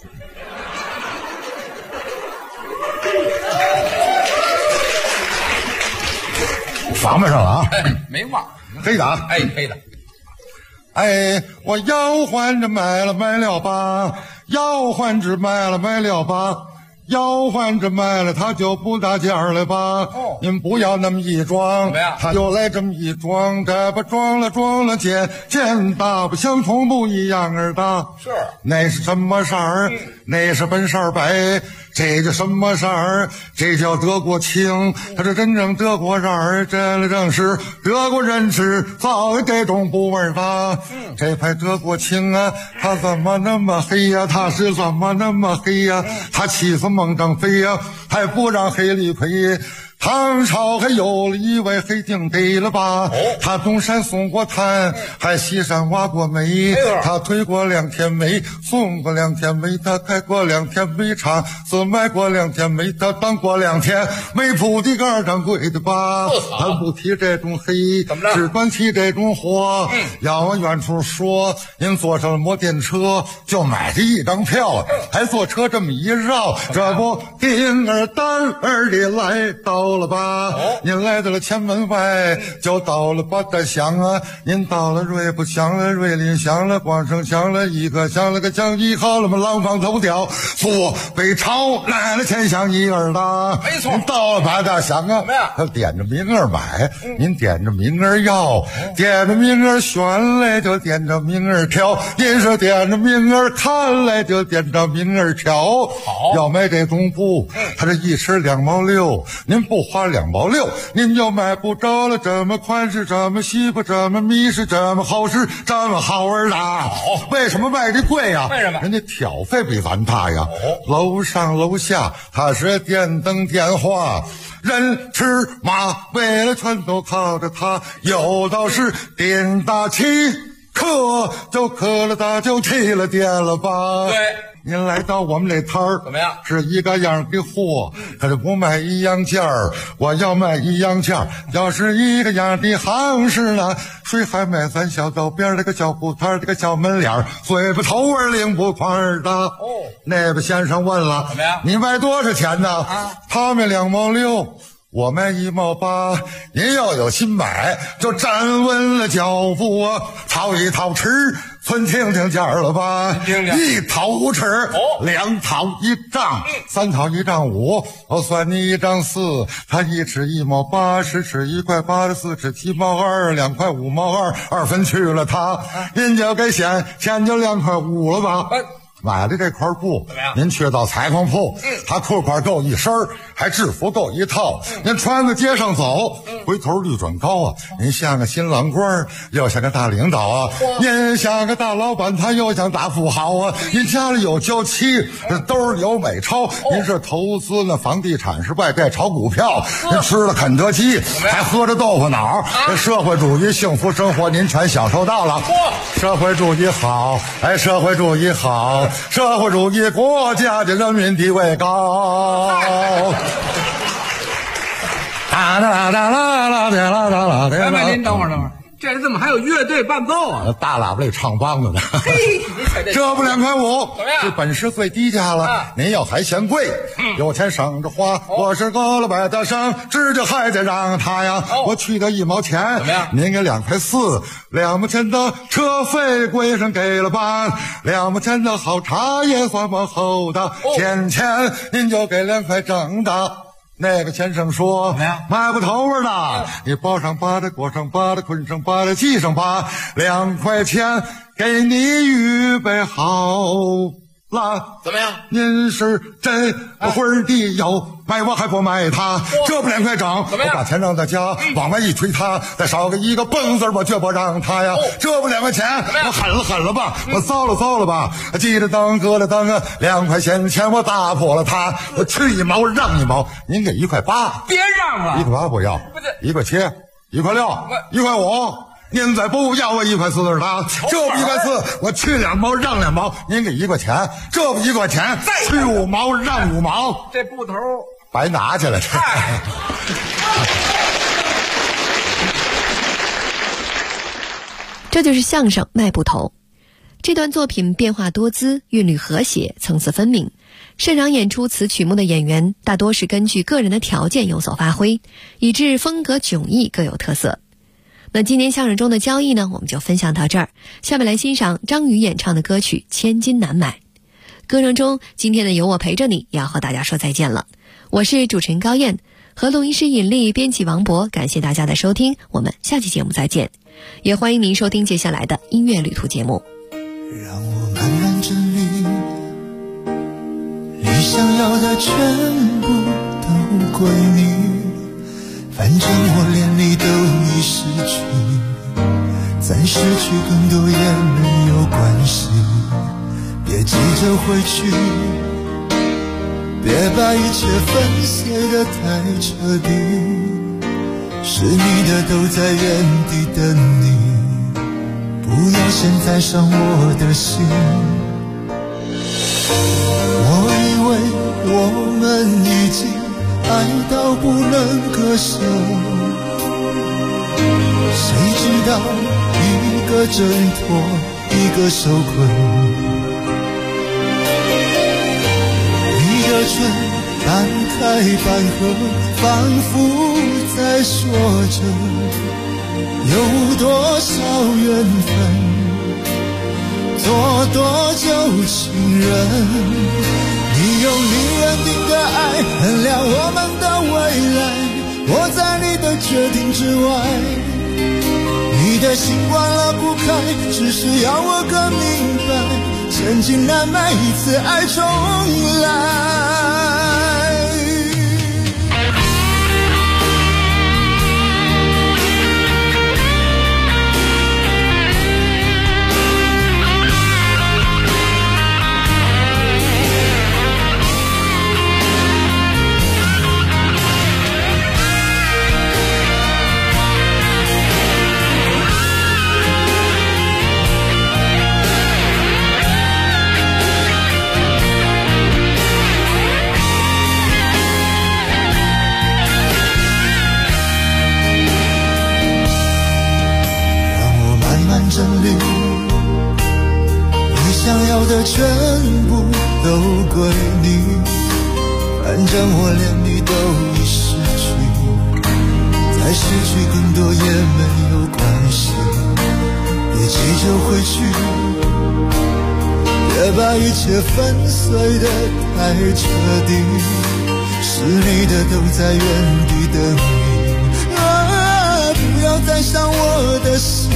[SPEAKER 24] 防备上了啊，
[SPEAKER 20] 没忘，
[SPEAKER 24] 黑的啊，
[SPEAKER 20] 黑的。
[SPEAKER 24] 哎，我要换着买了吧，要换着买了吧，要换着买了它就不搭价了吧。您不要那么一装，他就来这么一装，这不装了见大不相同不一样儿的。
[SPEAKER 20] 是，
[SPEAKER 24] 那是什么色儿？那是本色白。这叫什么色儿？这叫德国青，它是真正德国人儿，这正是德国人吃早有这种部位吧。这块德国青啊，它怎么那么黑呀？它是怎么那么黑呀？它气死猛张飞呀，还不让黑里亏。唐朝还有了一位黑警逮了吧，他东山送过炭，还西山挖过煤，他推过2天煤，送过2天煤，他开过2天煤厂，自卖过2天煤，他当过2天煤铺的个掌柜的吧。咱不提这种黑，只管提这种火。要往远处说，您坐上了摩电车，就买这一张票，还坐车这么一绕，这不丁儿单儿的来到了吧，您来到了前门外，就到了八大乡啊。您到了瑞不乡了，瑞林乡了，广生乡了，一个乡了个乡，一好了嘛，廊坊头条，坐北朝来了前乡一儿的。
[SPEAKER 20] 没错，
[SPEAKER 24] 您到了八大乡啊，他点着名额买，您点着名额要，点着名额选来就点着名额挑，您是点着名额看来就点着名额挑。好，要买这种布，它这一尺2毛6，您不花2毛6，您就买不着了。这么宽是这么细不这么密是这么厚是这么好玩的。为什么卖的贵呀？
[SPEAKER 20] 为什么？
[SPEAKER 24] 人家挑费比咱大呀。楼上楼下它是电灯电话，人吃马为了全都靠着它。有道是点大气，磕就磕了大就起了点了吧。
[SPEAKER 20] 对，
[SPEAKER 24] 您来到我们这摊儿
[SPEAKER 20] 怎么样？
[SPEAKER 24] 是一个样的货，可是不卖一样价儿，我要卖一样价。要是一个样的行市呢，谁还卖咱小道边那个小铺摊这个小门脸儿，嘴巴头儿领不宽的。那位先生问了，
[SPEAKER 20] 怎么样？
[SPEAKER 24] 你卖多少钱呢？他卖2毛6。我卖1毛8，您要有心买，就站稳了脚步啊，掏一掏吃，存听听价了吧？1掏5尺，2掏1丈，3掏1丈5，我算你1丈4，他1尺1毛8，10尺1块8，4尺7毛2，2块5毛2，2分去了他，您就给钱就2块5了吧？买的这块布，您去到裁缝铺，他裤衩够1身，还制服够1套。您穿在街上走，回头率准高啊！您像个新郎官，又像个大领导啊！您像个大老板，他又像大富豪啊！您家里有娇妻，兜里有美钞，您是投资呢房地产是外债炒股票，您吃了肯德基，还喝着豆腐脑，社会主义幸福生活您全享受到了。社会主义好，哎，社会主义好。社会主义国家的人民地位高。
[SPEAKER 20] 哎，您等会儿，这这怎么还有乐队伴奏啊？
[SPEAKER 24] 大喇叭里唱梆子的。
[SPEAKER 20] 嘿，你瞅
[SPEAKER 24] 这不2块5，
[SPEAKER 20] 怎么样？
[SPEAKER 24] 这本是最低价了。您要还嫌贵，有钱省着花。我是个了百大生，指着还得让他呀。我去的1毛钱，
[SPEAKER 20] 怎么样？
[SPEAKER 24] 您给2块4，2毛钱的车费归上给了半，2毛钱的好茶也算往后的，钱您就给2块整的。那个先生说卖不头儿的，你包上8的，裹上8的，捆上8的，系上8，2块钱给你预备好了。
[SPEAKER 20] 怎么样？
[SPEAKER 24] 您是这会儿的有卖我还不卖他，这不2块整。
[SPEAKER 20] 怎么样？
[SPEAKER 24] 我把钱让他家，往外一推他，再少个一个蹦字我绝不让他呀。这不2块钱，我狠了吧，我糟了吧，记着灯搁了灯啊，2块钱我打破了他，我去1毛让1毛，您给1块8，
[SPEAKER 20] 别让了
[SPEAKER 24] ，1块8不要，
[SPEAKER 20] 不是
[SPEAKER 24] 1块7，1块6，1块5。您再不要我1块4的他，这不1块4，我去2毛让2毛，您给1块钱，这不1块钱，去5毛让5毛，
[SPEAKER 20] 这布头
[SPEAKER 24] 白拿去了。
[SPEAKER 2] 这就是相声卖布头。这段作品变化多姿，韵律和谐，层次分明。擅长演出此曲目的演员大多是根据个人的条件有所发挥，以致风格迥异，各有特色。那今年相声中的交易呢，我们就分享到这儿。下面来欣赏张宇演唱的歌曲《千金难买》。歌声中，今天的有我陪着你也要和大家说再见了。我是主持人高燕，和录音师尹丽，编辑王博，感谢大家的收听，我们下期节目再见。也欢迎您收听接下来的音乐旅途节目。
[SPEAKER 13] 让我慢慢整理，你想要的全部都归你，反正我连你都已失去，再失去更多也没有关系，别急着回去，别把一切粉碎得太彻底，是你的都在原地等你，不要现在伤我的心。我以为我们已经爱到不能割舍，谁知道一个挣脱，一个受困。你的唇半开半合，仿佛在说着有多少缘分，做多久情人。你用你认定的爱衡量我们的未来，我在你的决定之外，你的心关了不开，只是要我更明白，千金难买一次爱重来。想要的全部都归你，反正我连你都已失去，再失去更多也没有关系，别急着回去，别把一切粉碎得太彻底，是你的都在原地等你，不要再伤我的心。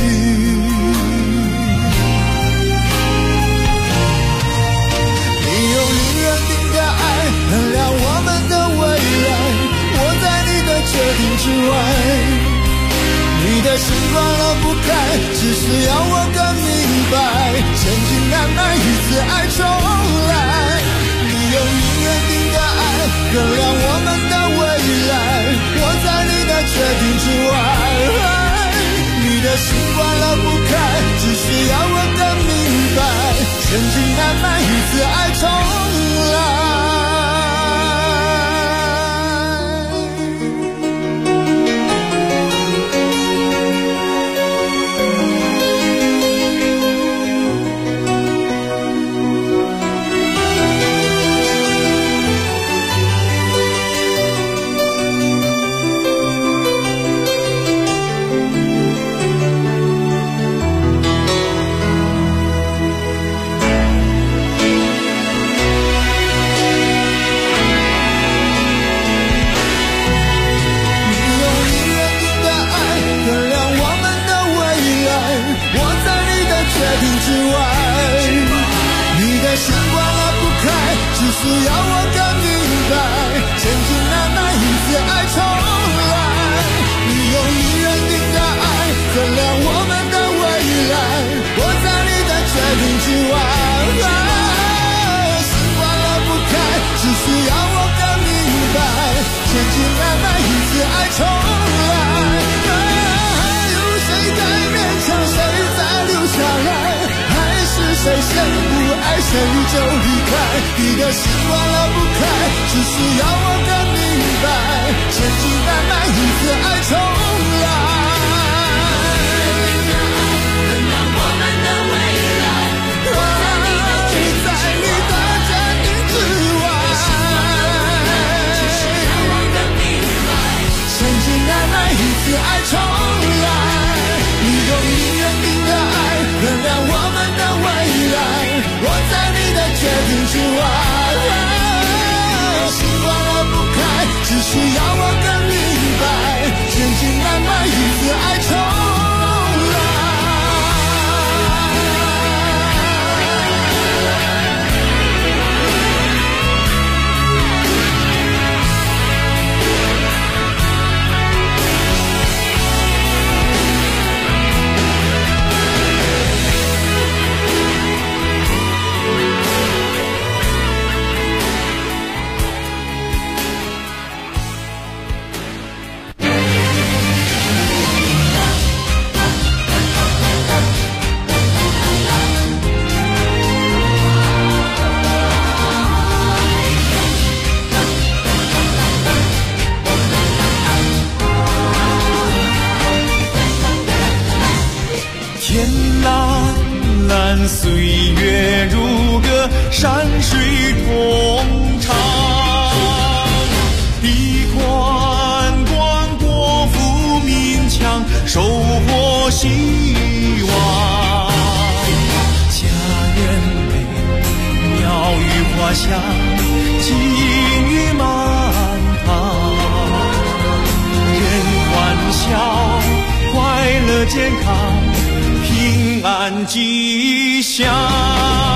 [SPEAKER 13] 衡量我们的未来，我在你的决定之外，你的心关了不开，只是要我更明白，千金难买一次爱重来。你用你认定的爱衡量我们的未来，我在你的决定之外，你的心关了不开，只是要我更明白，千金难买一次爱重来。 在你就离开，你的心忘了不开，只需要我更明白，千金难买一次爱重来。让我们的未来活在你的决定之外，只需要我更明白，千金难买一次爱重来。你用一人命的爱衡量我们的未来，我在你的决定之外，心忘了不开，只需要我更明白，千金难买一次爱重来。天蓝蓝，岁月如歌，山水同唱。地宽广，国富民强，收获希望。家园美，鸟语花香，金玉满堂。人欢笑，快乐健康，平安吉祥。